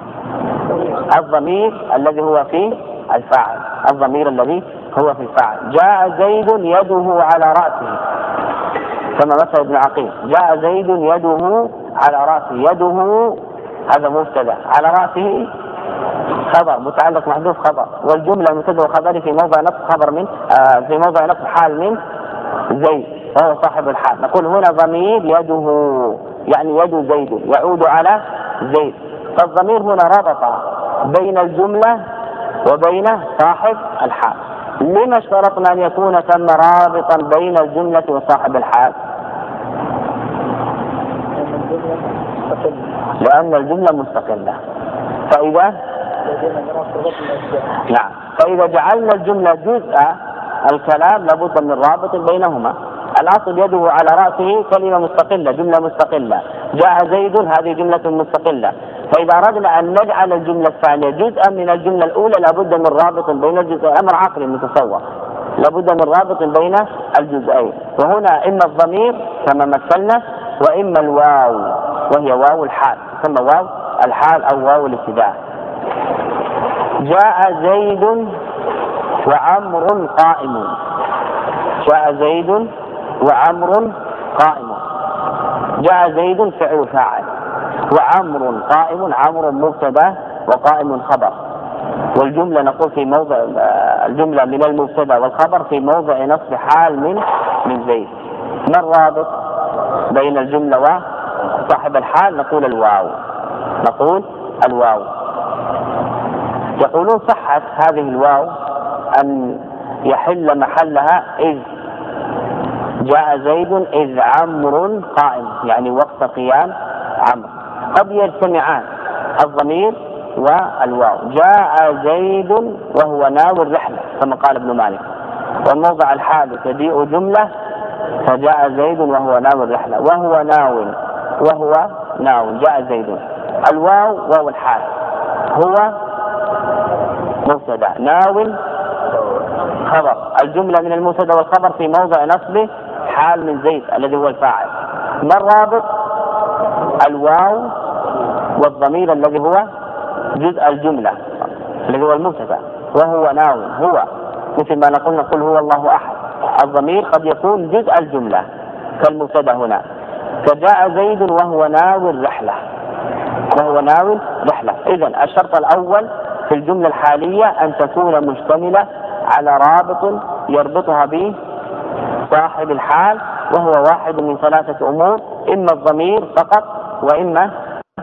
الضمير الذي هو في الفاعل، الضمير الذي هو في الفاعل. جاء زيد يده على رأسه، كما مثل ابن عقيل، جاء زيد يده على رأسه. يده هذا مبتدأ، على رأسه خبر متعلق محذوف خبر، والجملة المبتدأ وخبره في موضع نصب خبر من آه في موضع نصب حال من زيد وهو صاحب الحال. نقول هنا ضمير يده، يعني يد زيد يعود على زيد. فالضمير هنا ربط بين الجملة وبين صاحب الحال. لما اشترطنا أن يكون ثم رابطا بين الجملة وصاحب الحال؟ لأن الجملة مستقلة. فإذا نعم فإذا جعلنا الجملة جزء الكلام لابد من رابط بينهما. الأصل يده على رأسه كلمة مستقلة، جملة مستقلة. جاء زيد هذه جملة مستقلة. فإذا أردنا أن نجعل الجملة الثانية جزءا من الجملة الأولى لابد من رابط بين الجزء، أمر عقلي متصور، لابد من رابط بين الجزئين. وهنا إما الضمير كما مثلنا، وإما الواو وهي واو الحال، ثم واو الحال أو واو الابتداء. جاء زيد وعمر قائم. جاء زيد وعمر قائم. جاء زيد فعل فاعل، وعمر قائم، عمر مبتدا وقائم خبر. والجملة نقول في موضع الجملة من المبتدا والخبر في موضع نصب حال من من زيد. ما الرابط بين الجملة وصاحب الحال؟ نقول الواو، نقول الواو. يقولون صحت هذه الواو أن يحل محلها إذ جاء زيد إذ عمر قائم، يعني وقت قيام عمرو. قد يجتمعان الضمير والواو. جاء زيد وهو ناوي الرحلة كما قال ابن مالك، والموضع الحال تجيء جملة فجاء زيد وهو ناوي الرحلة، وهو ناوي وهو ناوي جاء زيد. الواو واو الحال، هو مبتدا، ناوي خبر. الجملة من المبتدا والخبر في موضع نصب حال من زيد الذي هو الفاعل. ما الرابط؟ الواو والضمير الذي هو جزء الجملة الذي هو المبتدا، وهو ناوي، هو مثل ما نقول نقول هو الله أحد. الضمير قد يكون جزء الجملة كالمبتدا هنا، فجاء زيد وهو ناوي الرحلة، وهو ناوي رحلة. إذن الشرط الأول في الجملة الحالية أن تكون مشتملة على رابط يربطها به صاحب الحال، وهو واحد من ثلاثة أمور: إما الضمير فقط، وإما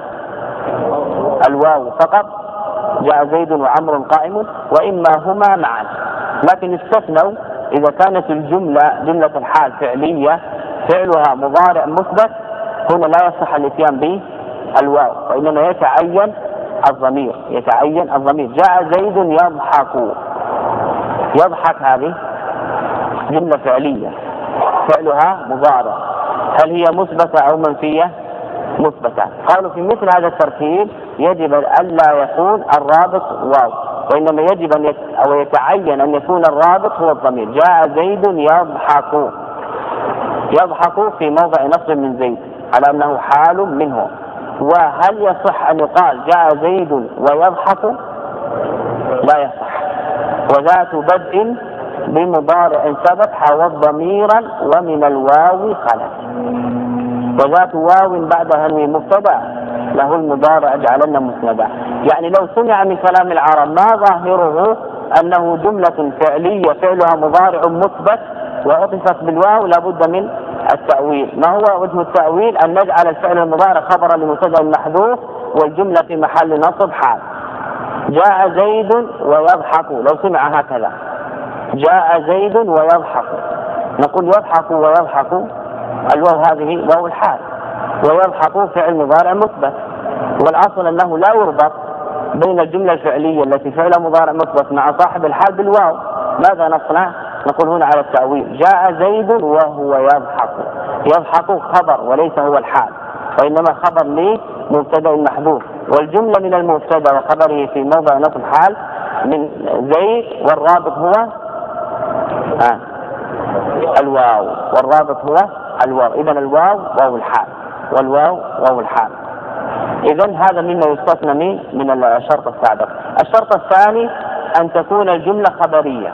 الواو فقط، جاء زيد وعمر قائم، وإما هما معا. لكن استثنوا إذا كانت الجملة جملة الحال فعلية فعلها مضارع مثبت، هنا لا يصح الاتيان به الواو، وإنما يتعين الضمير، يتعين الضمير. جاء زيد يضحك، يضحك هذه جملة فعلية فعلها مضارع، هل هي مثبتة أو منفية؟ مثبتة. قالوا في مثل هذا الترتيب يجب ألا يكون الرابط واو، وإنما يجب أن يت... أو يتعين أن يكون الرابط هو الضمير. جاء زيد يضحك، يضحك في موضع نصب من زيد على أنه حال منه. وهل يصح أن يقال جاء زيد ويضحك؟ لا يصح. وذات بدء بمضارع ثبت حوت ضميرا ومن الواو خلت، وذات واو بعدها المبتدا له المضارع اجعلن مسندا. يعني لو سمع من كلام العرب ما ظاهره أنه جملة فعلية فعلها مضارع مثبت وعطفت بالواو لابد من التأويل. ما هو وجه التأويل؟ أن نجعل الفعل المضارع خبرا لمبتدأ محذوف والجملة في محل نصب حال. جاء زيد ويضحك، لو سمع هكذا جاء زيد ويضحك نقول يضحك ويضحك، الواو هذه واو الحال، ويضحك فعل مضارع مثبت، والأصل أنه لا يربط بين الجملة الفعلية التي فعلها مضارع مثبت مع صاحب الحال بالواو. ماذا نصنع؟ نقول هنا على التأويل جاء زيد وهو يضحك، يضحك خبر وليس هو الحال، وإنما خبر لمبتدأ محذوف، والجملة من المبتدأ وخبره في موضع نصب حال من زيد، والرابط هو آه الواو، والرابط هو الواو. إذا الواو واو الحال والواو واو الحال. إذن هذا مما يستثنى من من الشرط السابق. الشرط الثاني أن تكون الجملة خبرية،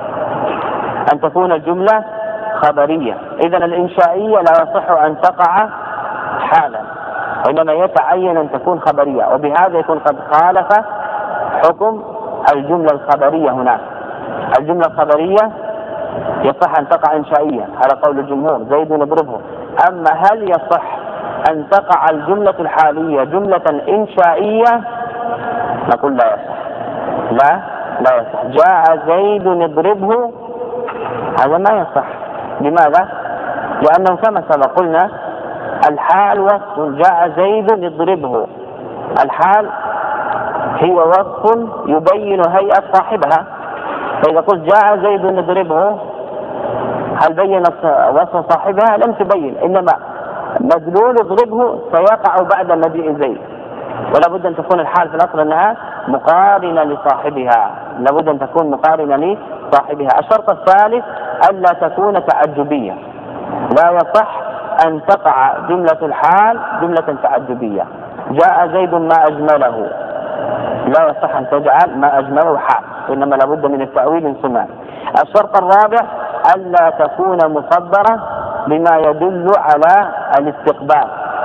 أن تكون الجملة خبرية. إذن الإنشائية لا يصح أن تقع حالا، وإنما يتعين أن تكون خبرية، وبهذا يكون قد خالف حكم الجملة الخبرية. هناك الجملة الخبرية يصح أن تقع إنشائية على قول الجمهور زيد نضربه. أما هل يصح أن تقع الجملة الحالية جملة إنشائية؟ نقول لا يصح، لا لا يصح. جاء زيد نضربه، هذا ما يصح. لماذا؟ لأنه كما سبق قلنا الحال وصف، جاء زيد نضربه، الحال هي وصف يبين هيئة صاحبها. فإذا قلت جاء زيد نضربه هل بين وصف صاحبها؟ لم تبين، إنما مدلول اضربه سيقع بعد مجيء زيد، ولا بد أن تكون الحال في الأصل أنها مقارنة لصاحبها، لا بد أن تكون مقارنة لصاحبها. الشرط الثالث ألا تكون تعجبية، لا يصح أن تقع جملة الحال جملة تعجبية. جاء زيد ما أجمله، لا يصح أن تجعل ما أجمله حال، إنما لا بد من التأويل ثم. الشرط الرابع ألا تكون مصدرة بما يدل على الاستقبال،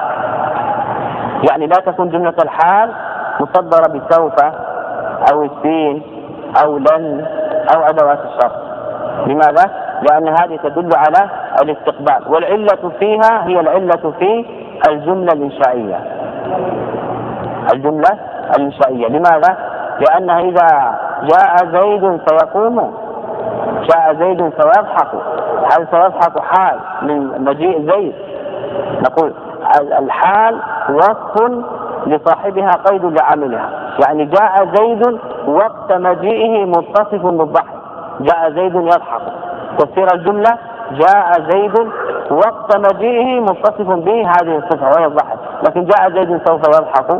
يعني لا تكون جملة الحال مصدرة بسوف أو السين أو لن أو أدوات الشرط. لماذا؟ لأن هذه تدل على الاستقبال، والعلة فيها هي العلة في الجملة الإنشائية، الجملة الإنشائية. لماذا؟ لأنها إذا جاء زيد سيقوم، جاء زيد سيضحك، هل سيضحك حال من مجيء زيد؟ نقول الحال وصف لصاحبها قيد لعملها، يعني جاء زيد وقت مجيئه متصف بالضحك، جاء زيد يضحك، تفسير الجملة جاء زيد وقت مجيئه متصف به هذه الصفة وهي الضحك. لكن جاء زيد سوف يضحك،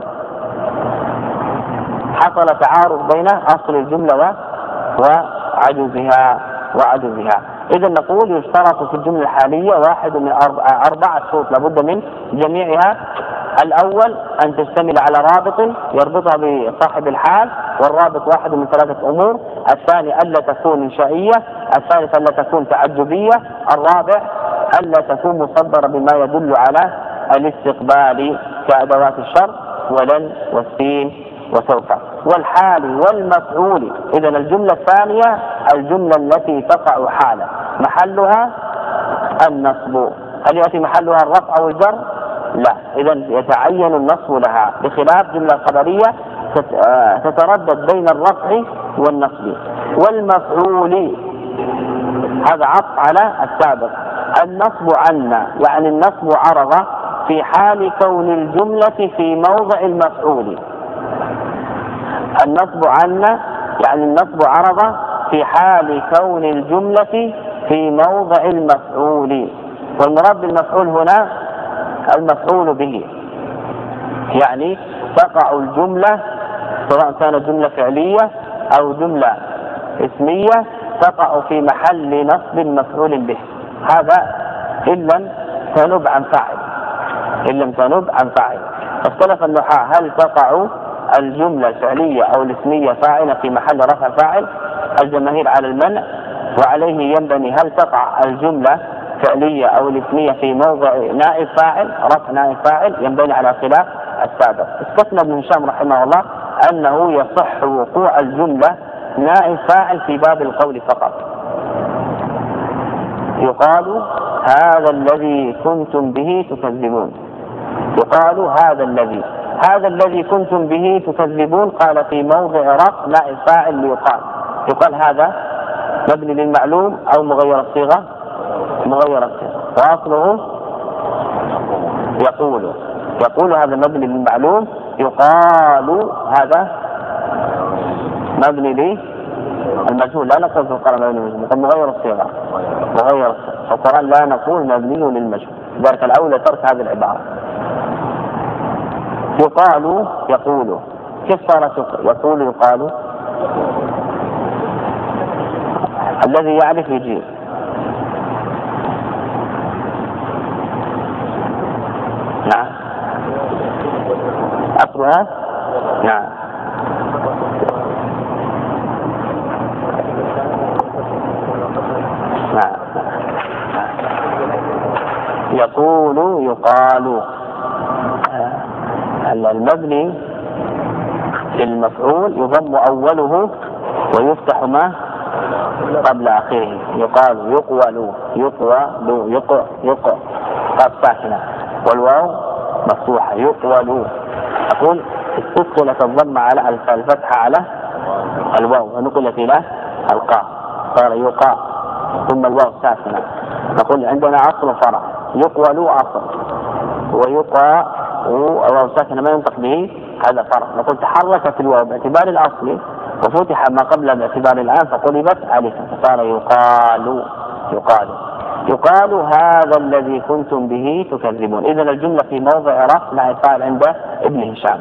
حصل تعارض بين أصل الجملة وعجزها وعجزها. إذا نقول يشترط في الجملة الحالية واحد من أربعة شروط لابد من جميعها. الأول أن تشتمل على رابط يربطها بصاحب الحال، والرابط واحد من ثلاثة أمور. الثاني ألا تكون إنشائية، الثالث ألا تكون تعجبية، الرابع ألا تكون مصدرة بما يدل على الاستقبال كأدوات الشرط ولن والسين وسوف والحال والمفعول. إذا الجملة الثانية الجملة التي تقع حالا محلها النصب. هل يأتي محلها الرفع والجر؟ لا. إذا يتعين النصب لها، بخلاف جملة خبرية تتردد بين الرفع والنصب. والمفعول هذا عطف على السابق. النصب عنا يعني النصب عرض في حال كون الجملة في موضع المفعول. النصب عنا يعني النصب عرض في حال كون الجملة في موضع المفعول، والمراد بالمفعول هنا المفعول به، يعني تقع الجملة سواء كانت جملة فعلية أو جملة اسمية تقع في محل نصب مفعول به. هذا إن لم تنب عن فاعل، إن لم تنب عن فاعل. اختلف النحاة هل تقع الجملة الفعلية أو الاسمية فاعلة في محل رفع فاعل؟ الجماهير على المنع، وعليه ينبني هل تقع الجملة فعلية أو الاسمية في موضع نائب فاعل رفع نائب فاعل؟ ينبني على خلاف السابق. استثنى ابن هشام رحمه الله أنه يصح وقوع الجملة نائب فاعل في باب القول فقط. يقال هذا الذي كنتم به تكذبون، يقال هذا الذي هذا الذي كنتم به تكذبون، قال في موضع رفع نائب فاعل ليقال، يقال هذا مبني للمعلوم أو مغير الصيغة، مغير الصيغة، وأصله يقول، يقول هذا مبني للمعلوم، يقال هذا مبني للمجهول، لا نقول في القرآن مبني للمجهول، مغير الصيغة، مغير الصيغة، القرآن لا نقول مبني للمجهول، ذلك الأولى ترك هذه العبارة. يقال يقول، كيف صارت يقول يقال؟ الذي يعرف يجيب. نعم أصلها نعم نعم يقول يقال. المبني للمفعول يضم أوله ويفتح ما قبل آخره، يقال يقول يقوى يقع يقع قد ساكنة والواو مفتوحة يقول. أقول استثقلت الضم على الفتحة على الواو ونقلت إلى القاف صار يقع ثم الواو ساكنة. نقول عندنا أصل فرع يقول أصل ويقع والواو ساكنة ما ينطق به هذا فرع. نقول تحركت الواو باعتبار الأصل وفتح ما قبل باعتبار الآن فقلبت ألفا فصار يقال يقال يقال هذا الذي كنتم به تكذبون. إذن الجملة في موضع رفع نائب فاعل عند ابن هشام.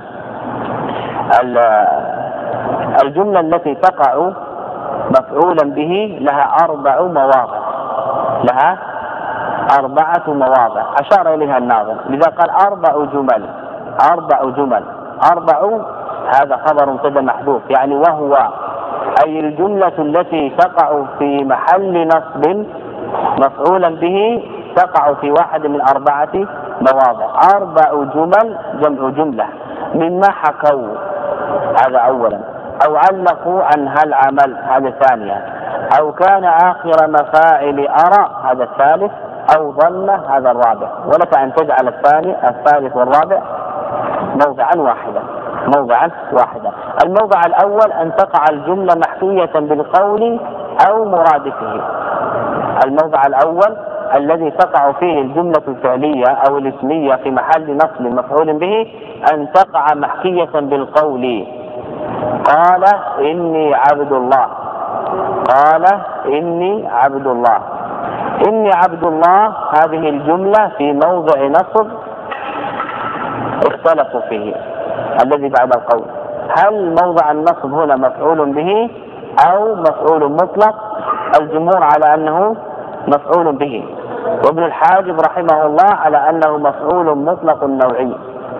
الجملة التي تقع مفعولا به لها أربع مواضع، لها أربعة مواضع أشار إليها الناظم، لذا قال أربع جمل. أربع جمل أربع هذا خبر مبتدأ محذوف يعني وهو أي الجملة التي تقع في محل نصب مفعولا به تقع في واحد من أربعة مواضع. أربع جمل جمع جملة مما حكوا هذا أولا، أو علقوا عن هالعمل هذا ثانيا، أو كان آخر مفاعل أرى هذا الثالث، أو ظن هذا الرابع. ولك أن تجعل الثاني الثالث والرابع موضعا واحدا موضعا واحدا. الموضع الأول أن تقع الجملة محكية بالقول أو مرادفه. الموضع الأول الذي تقع فيه الجملة الفعلية أو الاسمية في محل نصب مفعول به أن تقع محكية بالقول. قال إني عبد الله، قال إني عبد الله، إني عبد الله. هذه الجملة في موضع نصب اختلفوا فيه الذي بعد القول، هل موضع النصب هنا مفعول به أو مفعول مطلق؟ الجمهور على أنه مفعول به، وابن الحاجب رحمه الله على أنه مفعول مطلق نوعي،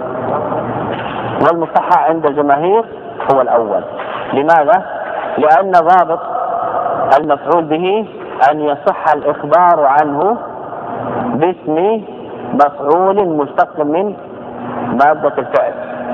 والمصحح عند الجماهير هو الأول. لماذا؟ لأن ضابط المفعول به أن يصح الإخبار عنه باسم مفعول مشتق من مادة الفعل.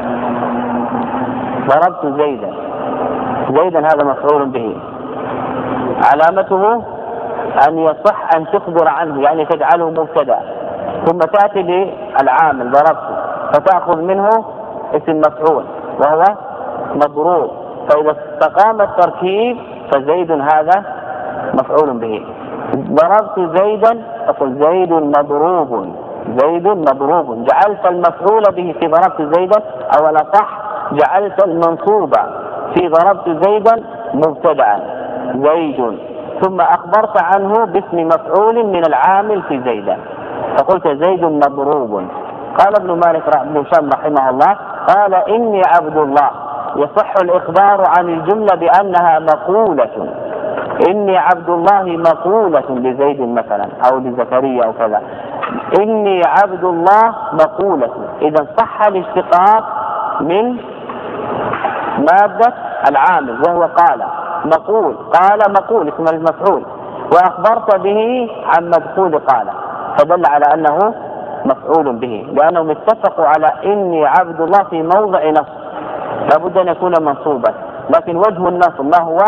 ضربت زيدا، زيدا هذا مفعول به، علامته أن يصح أن تخبر عنه يعني تجعله مبتدأ ثم تأتي للعامل ضربته فتأخذ منه اسم مفعول وهو مضروب، فإذا استقام التركيب فزيد هذا مفعول به. ضربت زيدا تقول زيد مضروب، زيد مضروب. جعلت المفعول به في ضربت زيدا أو الأصح جعلت المنصوب في ضربت زيدا مبتدأ زيد، ثم أخبرت عنه باسم مفعول من العامل في زيدا فقلت زيد مضروب. قال ابن مالك بن هشام رحمه الله قال إني عبد الله، يصح الإخبار عن الجملة بأنها مقولة. إني عبد الله مقولة لزيد مثلا أو لزكريا أو كذا، إني عبد الله مقولة. إذا صح الاشتقاق من مادة العامل وهو قال مقول، قال مقول اسم المفعول، وأخبرت به عن مدخول قال فدل على أنه مفعول به، لأنهم اتفقوا على إني عبد الله في موضع نصب لابد أن يكون منصوبا، لكن وجه النصب ما هو؟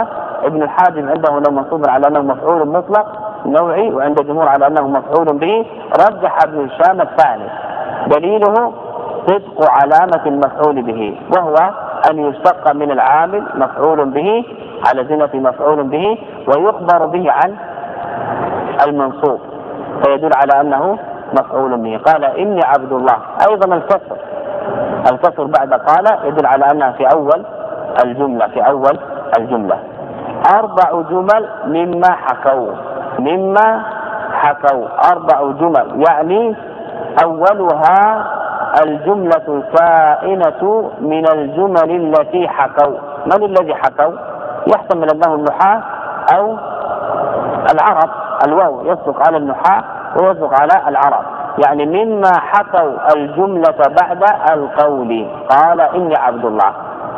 ابن الحاجب عنده لو منصوب على أنه مفعول مطلق نوعي، وعند الجمهور على أنه مفعول به. رجح ابن هشام الثاني، دليله صدق علامة المفعول به، وهو أن يشتق من العامل مفعول به على زنة مفعول به، ويخبر به عن المنصوب فيدل على أنه مفعول به. قال إني عبد الله، أيضا الكسر الكسر بعد قال يدل على أنها في أول الجملة في أول الجملة. أربع جمل مما حكوا مما حكوا أربع جمل، يعني أولها الجملة الكائنة من الجمل التي حكوا. من الذي حكوا؟ يحتمل أنه النحاة أو العرب، الواو يصدق على النحاة ويصدق على العرب، يعني مما حكوا الجملة بعد القول. قال إني عبد الله،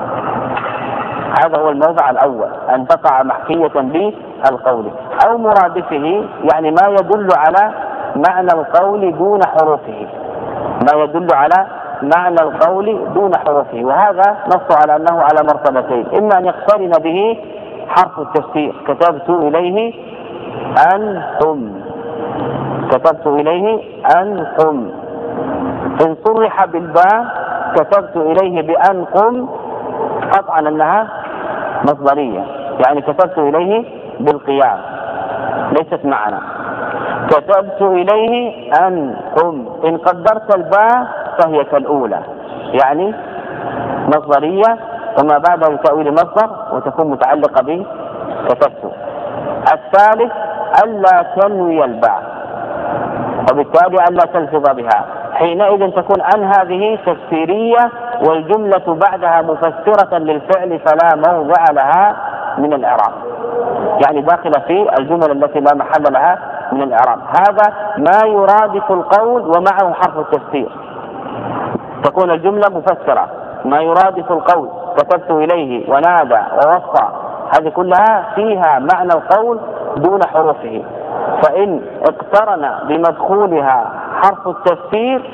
هذا هو الموضع الأول، أن تقع محكية بالقول أو مرادفه، يعني ما يدل على معنى القول دون حروفه ما يدل على معنى القول دون حروفه. وهذا نص على أنه على مرتبتين، إما أن يقترن به حرف التفسير، كتبت إليه أن قم كتبت إليه أن قم. إن صرح بالباء كتبت إليه بأن قم قطعا أنها مصدرية، يعني كتبت إليه بالقيام، ليست معنا. كتبت إليه أن قم، إن قدرت الباء فهي كالأولى، يعني مصدرية وما بعدها لتأويل مصدر وتكون متعلقة به كتبت. الثالث ألا تنوي الباء، وبالتالي ألا تلفظ بها، حينئذ تكون أن هذه تفسيرية والجملة بعدها مفسرة للفعل فلا موضع لها من الإعراب، يعني داخلة في الجمل التي لا محل لها من الإعراب. هذا ما يرادف القول ومعه حرف التفسير، تكون الجملة مفسرة. ما يرادف القول كتبت إليه ونادى ووصى، هذه كلها فيها معنى القول دون حروفه. فإن اقترن بمدخولها حرف التفسير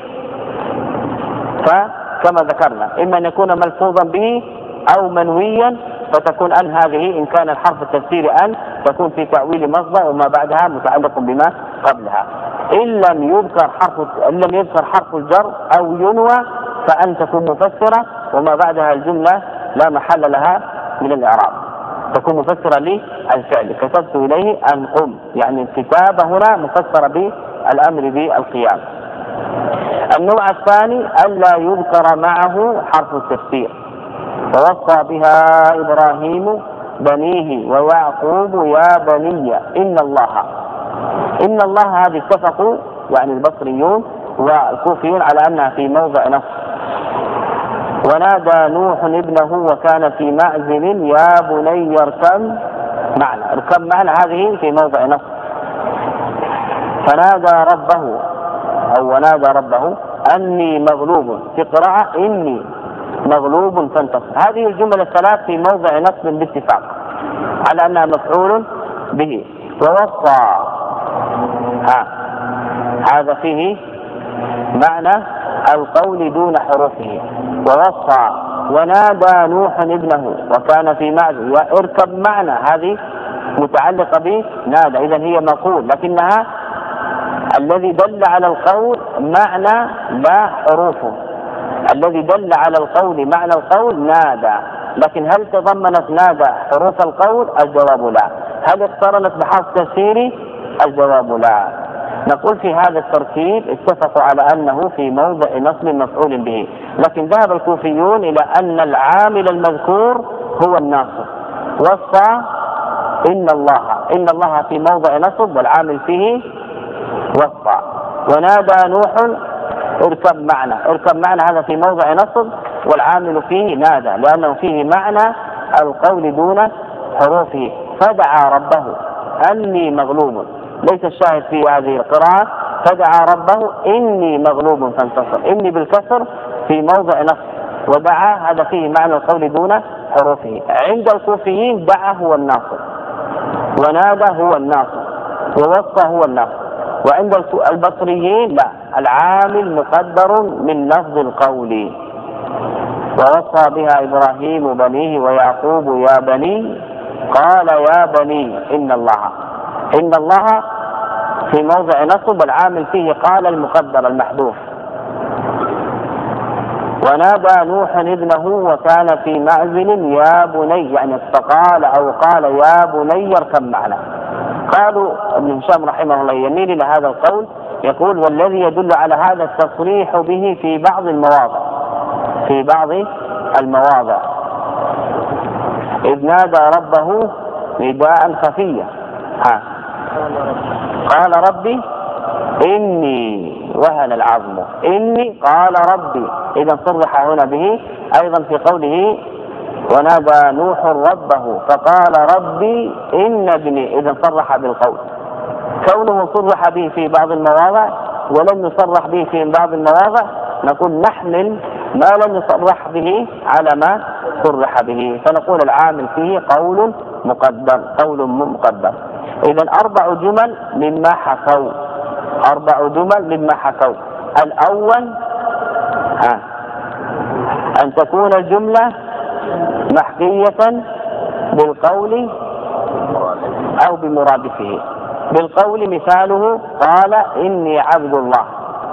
فكما ذكرنا إما أن يكون ملفوظا به أو منويا، فتكون أن هذه إن كان الحرف التفسير أن تكون في تأويل مصدر وما بعدها متعلق بما قبلها. إن لم يذكر حرف إن لم يذكر حرف الجر أو ينوى فأن تكون مفسرة وما بعدها الجملة لا محل لها من الإعراب، تكون مفسرة للفعل. كتبت إليه أن قم، يعني الكتابة هنا مفسرة بالأمر بالقيام. النوع الثاني ألا يذكر معه حرف التفسير، ووصى بها إبراهيم بنيه ويعقوب يا بني إن الله إن الله هذه اتفقوا يعني البصريون والكوفيون على أنها في موضع نص. ونادى نوح ابنه وكان في معزل يا بني اركب معنا اركب معنا، هذه في موضع نص. فنادى ربه أو ونادى ربه أني مغلوب، في قراءة إني مغلوب فانتصر. هذه الجمل الثلاث في موضع نصب باتفاق على أنها مفعول به. ووصى ها هذا فيه معنى القول دون حروفه. ووصى ونادى نوح ابنه وكان في معزل واركب معنا، هذه متعلقة بنادى، إذن هي مقول، لكنها الذي دل على القول معنى لا حروفه. الذي دل على القول معنى القول نادى، لكن هل تضمنت نادى حروف القول؟ الجواب لا. هل اقترنت بحرف تفسيري؟ الجواب لا. نقول في هذا الترتيب اتفقوا على أنه في موضع نصب مفعول به، لكن ذهب الكوفيون إلى أن العامل المذكور هو الناصب. وصى إن الله إن الله في موضع نصب والعامل فيه وصى. ونادى نوح اركب معنا اركب معنا، هذا في موضع نصب والعامل فيه نادى، لأنه فيه معنى القول دون حروفه. فدعا ربه أني مغلوب، ليس الشاهد في هذه القراءة فدعا ربه إني مغلوب فانتصر، إني بالكسر في موضع نصب، ودعا هذا فيه معنى القول دون حروفه. عند الكوفيين دعا هو الناصب، ونادى هو الناصب، ووصى هو الناصب. وعند البصريين لا، العامل مقدر من لفظ القول. ووصى بها إبراهيم بنيه ويعقوب يا بني قال يا بني إن الله. إن الله في موضع نصب والعامل فيه قال المقدر المحذوف. ونادى نوح ابنه وكان في معزل يا بني، يعني فقال أو قال يا بني اركب معنا. قالوا ابن هشام رحمه الله يميل إلى هذا القول، يقول والذي يدل على هذا التصريح به في بعض المواضع في بعض المواضع إذ نادى ربه نداء خفيا. ها قال ربي إني وهن العظم إني قال ربي، إذا صرح هنا به. أيضا في قوله ونادى نوح ربه فقال ربي إن ابني، إذا صرح بالقول. كونه صرح به في بعض المواضع ولم يصرح به في بعض المواضع نقول نحمل ما لم يصرح به على ما صرح به، فنقول العامل فيه قول مقدر قول مقدر. إذن أربع جمل مما حكوا أربع جمل مما حكوا. الأول ها أن تكون الجملة محكية بالقول أو بمرادفه. بالقول مثاله قال إني عبد الله.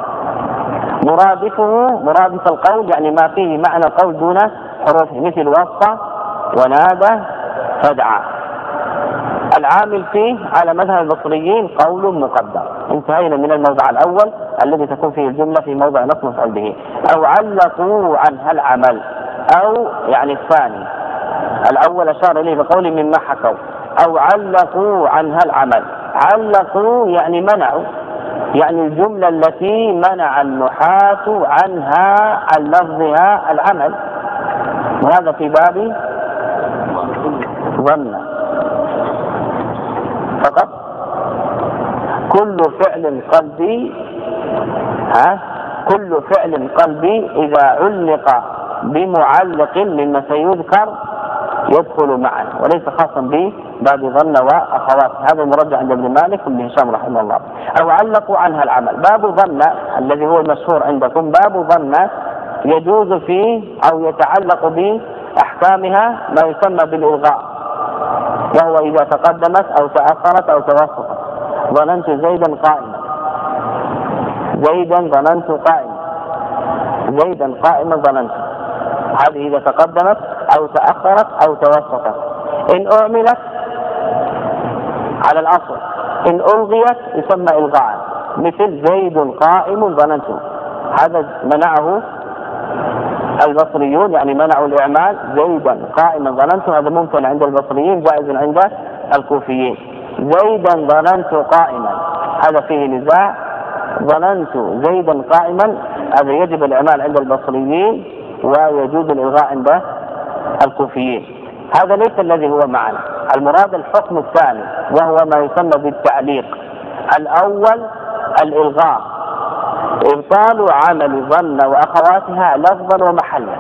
مرادفه مرادف القول يعني ما فيه معنى القول دون حروفه، مثل وصى ونادى فدعا. العامل فيه على مذهب البصريين قول مقدر. انتهينا من الموضع الأول الذي تكون فيه الجملة في موضع نصب مفعول به. أو علقوا عنها العمل، أو يعني الثاني الأول أشار إليه بقول مما حكوا. أو علقوا عنها العمل. علقوا يعني منعوا، يعني الجملة التي منع النحاة عنها عن لفظها العمل، وهذا في باب ظن فقط. كل فعل قلبي ها كل فعل قلبي إذا علق بمعلق مما سيذكر يدخل معا، وليس خاصا بباب ظن وأخوات. هذا المرجع عند ابن مالك وابن هشام رحمه الله. أو علقوا عنها العمل. باب ظن الذي هو المشهور عندكم باب ظن يجوز فيه أو يتعلق بأحكامها ما يسمى بالإلغاء، وهو إذا تقدمت أو تأخرت أو توسطت. ظننت زيدا قائما، زيدا ظننت قائما، زيدا قائما ظننت. هذه إذا تقدمت أو تأخرت أو توسطت. إن أعملت على الأصل، إن ألغيت يسمى إلغاء، مثل زيد قائم ظننت. هذا منعه البصريون، يعني منعوا الإعمال زيدا قائما ظننت. هذا ممكن عند البصريين جائز عند الكوفيين. زيدا ظننت قائما هذا فيه نزاع. ظننت زيدا قائما هذا يجب الإعمال عند البصريين ويجوز الإلغاء عند الكوفيين. هذا ليس الذي هو معنا. المراد الحكم الثاني وهو ما يسمى بالتعليق. الأول الإلغاء، إبطال عمل ظن وأخواتها لفظا ومحلا،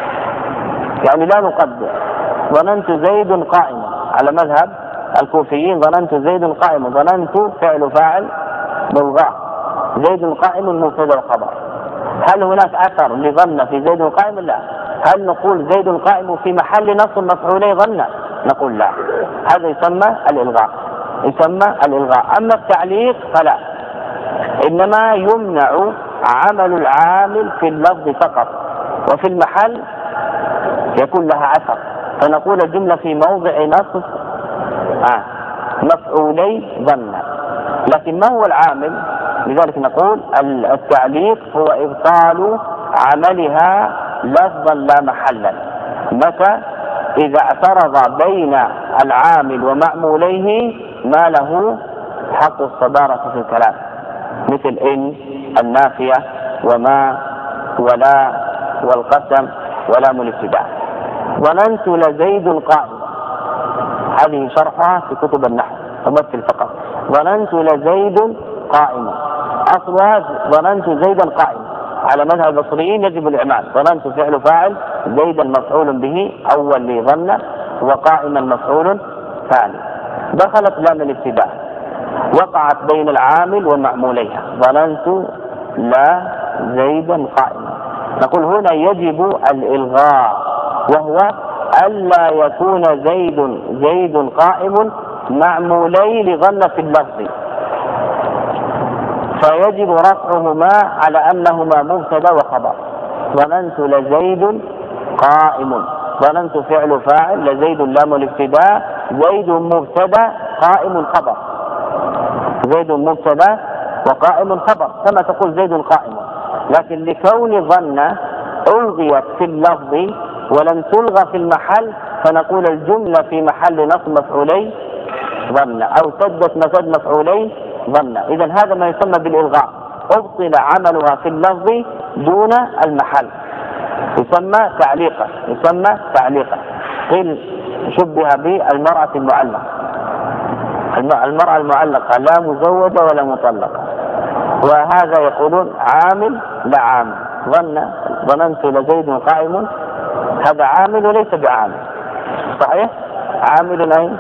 يعني لا نقدر ظننت زيد قائما على مذهب الكوفيين. ظننت زيد قائما، ظننت فعل فاعل ملغى، زيد قائم مبتدا وخبر. هل هناك أثر لظن في زيد قائم؟ لا. هل نقول زيد قائم في محل نصب مفعولي ظن؟ نقول لا. هذا يسمى الإلغاء يسمى الإلغاء. أما التعليق فلا، إنما يمنع عمل العامل في اللفظ فقط، وفي المحل يكون لها أثر. فنقول الجملة في موضع نصب آه مفعولي ظن، لكن ما هو العامل؟ لذلك نقول التعليق هو إبطال عملها لفظا لا محلا. متى؟ إذا اعترض بين العامل ومعموليه ما له حق الصدارة في الكلام، مثل إن النافية وما ولا والقسم ولام الابتداء. ظننت لزيد قائم، هذه شرحها في كتب النحو تمثل فقط. ظننت لزيد قائم، أصلها ظننت زيدا قائم. على مذهب البصريين يجب الإعمال. ظننت فعل فاعل، زيدا مفعول به أول لظن، وقائما مفعول ثاني. دخلت لام الابتداء وقعت بين العامل ومعموليها. ظننت لا زيدا قائما، نقول هنا يجب الإلغاء، وهو ألا يكون زيد زيد قائم معمولي لظن في اللفظ، فيجب رفعهما على أنهما مبتدا وخبر. ظننت لزيد قائم، ظننت فعل فاعل، لزيد لام الابتداء، زيد مبتدا قائم خبر، زيد مبتدا وقائم خبر كما تقول زيد قائم. لكن لكون ظن ألغيت في اللفظ ولم تلغى في المحل فنقول الجملة في محل نصب مفعولي ظن أو سدت مسد مفعولي ظن. إذا هذا ما يسمى بالإلغاء، أبطل عملها في اللفظ دون المحل، يسمى تعليقا، يسمى تعليقا. قيل شبه بالمرأة المعلقة، المرأة المعلقة لا مزوجة ولا مطلقة، وهذا يقولون عامل لا عامل. ظن ظننت لزيد قائم، هذا عامل وليس بعامل، صحيح؟ عامل أين؟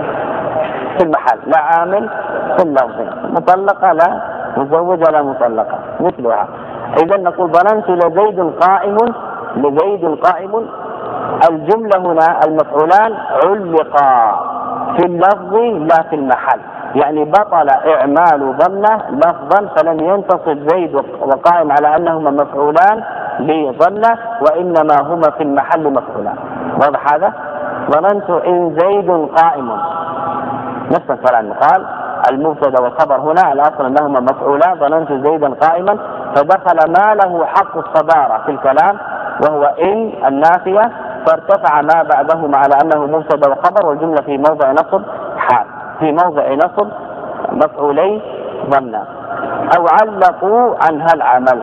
في المحل، لا عامل في اللفظ. مطلقة لا مزوجة لا مطلقة مثلها. إذا نقول ظننت لزيد قائم، لزيد قائم، الجملة هنا المفعولان علقا في اللفظ لا في المحل، يعني بطل إعمال ظن لفظا فلم ينتصب زيد وقائم على أنهما مفعولان لظن، وإنما هما في المحل مفعولان. واضح هذا؟ ظننت إن زيد قائم، نفس الكلام قال المبتدا والخبر هنا الأصل أنهما مفعولان، ظننت زيدا قائما، فدخل ما له حق الصدارة في الكلام وهو إن النافية، فارتفع ما بعدهما على أنه مبتدا وخبر، والجملة في موضع نصب حال، في موضع نصب مفعولي ظن. أو علقوا عنها العمل،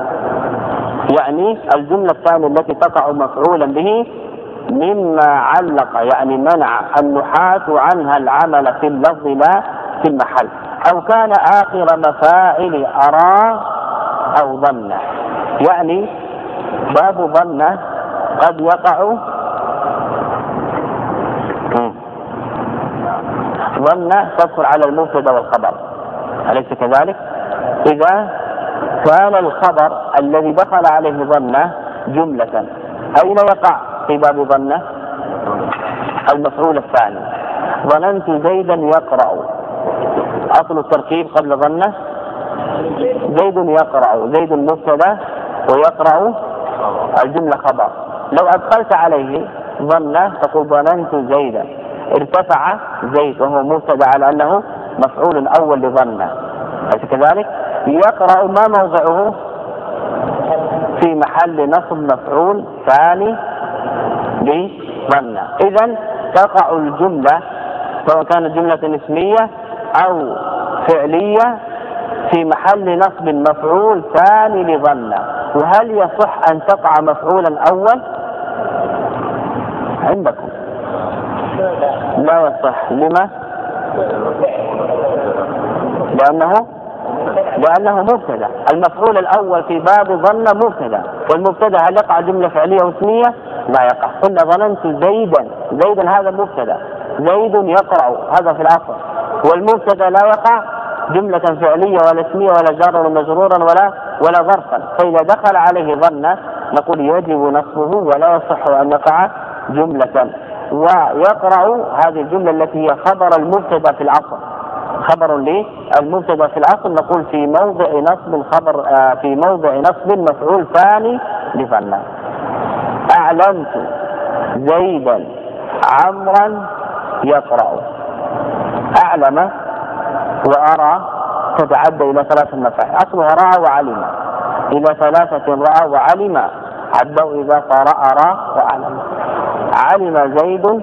يعني الجملة الثانية التي تقع مفعولا به مما علق، يعني منع النحاة عنها العمل في اللفظ لا في المحل. أو كان آخر مفاعل أرى أو ظن، يعني باب ظن قد يقع ظن تدخل على المبتدا والخبر، أليس كذلك؟ إذا كان الخبر الذي دخل عليه ظن جملة، أين يقع في باب ظن؟ المفعول الثاني. ظننت زيدا يقرأ، أصل التركيب قبل ظن زيد يقرأ، زيد مبتدا ويقرأ الجملة خبر. لو أدخلت عليه ظن تقول ظننت زيدا، ارتفع زيد وهو مبتدا على أنه مفعول أول لظن، أليس كذلك؟ يقرأ ما موضعه؟ في محل نصب مفعول ثاني لظن. إذن تقع الجملة سواء كانت جملة اسمية أو فعلية في محل نصب مفعول ثاني لظن. وهل يصح أن تقع مفعولا أول عندكم؟ لا يصح. لما؟ لأنه لأنه مبتدا. المفعول الأول في باب ظن مبتدا، والمبتدا هل يقع جملة فعلية واسمية؟ لا يقع. قلنا ظننت زيدا، زيدا هذا مبتدا، زيد يقرأ هذا في الأصل، والمبتدا لا يقع جملة فعلية ولا اسمية ولا جارا ولا مجرورا ولا ولا ظرفا. فإذا دخل عليه ظن نقول يجب نصبه ولا يصح أن يقع جملة. ويقرأ هذه الجملة التي هي خبر المبتدا في الأصل، خبر للمبتدا في الأصل، نقول في موضع نصب خبر في موضع نصب مفعول ثاني لظن. أعلمت زيدا عمرا يقرأ. أعلم وأرى تتعدى إلى ثلاثة مفاعل، أصلها رأى وعلم، إلى ثلاثة رأى وعلم، عدوا إذا صار أرى وعلم. علم زيد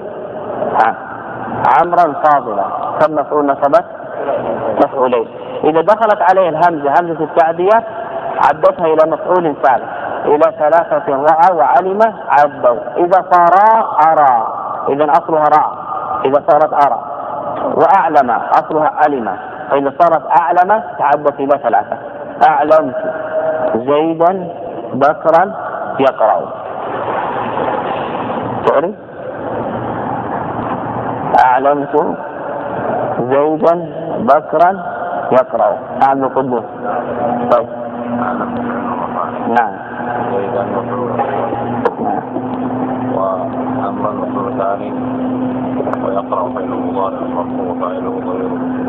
عمرا فاضلا، كم مفعول نصبت؟ مفعولين. إذا دخلت عليه الهمزة همزة التعدية عدتها إلى مفعول ثالث، إلى ثلاثة رأى وعلم عدوا، إذا صار أرى إذا أصلها رأى، إذا صارت أرى. وأعلم أصلها علم، فإذا صارت أعلم تعدت إلى ثلاثة. أعلمت زيدا بكرا يقرأ. تعرف؟ أعلمت زيدا بكرا يقرأ. نعم القدوس. طيب. نعم. وأمرا الثاني ويقرأ فعل المضارع المرفوع وفاعله ضمير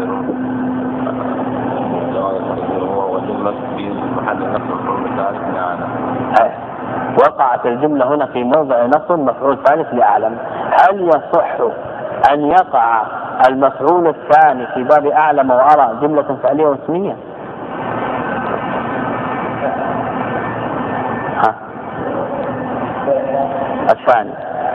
مستتر هو والجملة في محل نصب مفعول ثالث لأعلم. وقعت الجملة هنا في موضع نصب مفعول ثالث لأعلم. هل يصح أن يقع المفعول الثاني في باب أعلم وأرى جملة فعلية واسمية؟ ها الثاني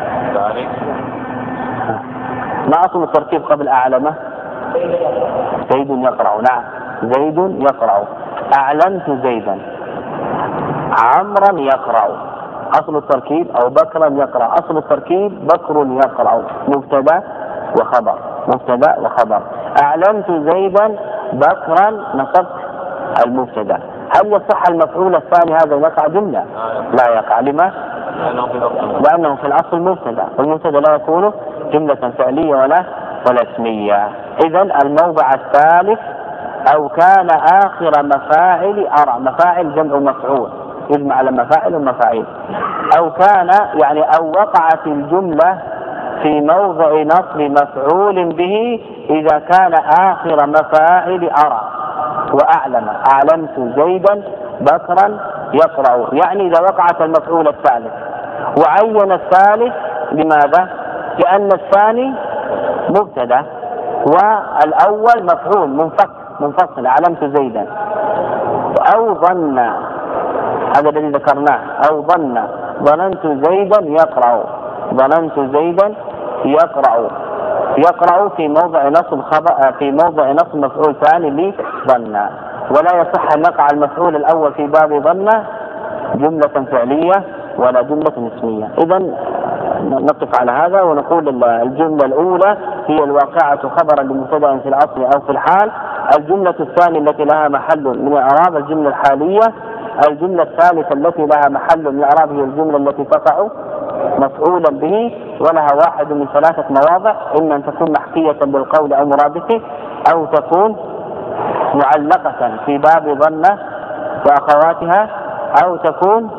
ما أصل التركيب قبل أعلمه؟ زيد يقرأ. نعم زيد يقرأ. أعلمت زيدا. عمرا يقرأ. أصل التركيب أو بكرا يقرأ. أصل التركيب بكر يقرأ مبتدأ وخبر مبتدأ وخبر. أعلمت زيدا بكرا نصبت المبتدأ. هل يصح المفعول الثاني هذا يقع جملة؟ لا يقع. لما؟ لأنه في الأصل مبتدأ والمبتدأ لا يكون جملة فعلية ولا ولا اسمية. إذن الموضع الثالث أو كان آخر مفاعل أرى. مفاعل جمع مفعول يجمع على مفاعل ومفاعيل. أو كان يعني أو وقعت الجملة في موضع نصب مفعول به إذا كان آخر مفاعل أرى وأعلم. أعلمت زيدا بكرا يقرأ. يعني إذا وقعت المفعول الثالث وعين الثالث. لماذا؟ لأن الثاني مبتدأ والأول مفعول منفصل منفصل. أعلمت زيدا. أو ظن هذا الذي ذكرناه. أو ظن ظننت زيدا يقرأ. ظننت زيدا يقرأ. يقرأ في موضع نصب خبر في موضع نصب مفعول ثاني لظن. ولا يصح أن يقع المفعول الأول في باب ظن جملة فعلية ولا جملة اسمية. إذن نقف على هذا ونقول الجملة الأولى هي الواقعة خبرا لمبتدأ في الأصل أو في الحال. الجملة الثانية التي لها محل من الإعراب الجملة الحالية. الجملة الثالثة التي لها محل من الإعراب هي الجملة التي تقع مفعولا به ولها واحد من ثلاثة مواضع. إما أن تكون محكية بالقول أو مرادفه أو تكون معلقة في باب ظن وأخواتها أو تكون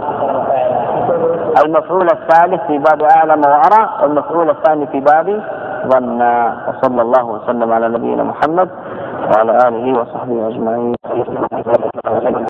المفعول الثالث في باب أعلم وأرى والمفعول الثاني في باب ظن. وصلى الله وسلم على نبينا محمد وعلى آله وصحبه أجمعين.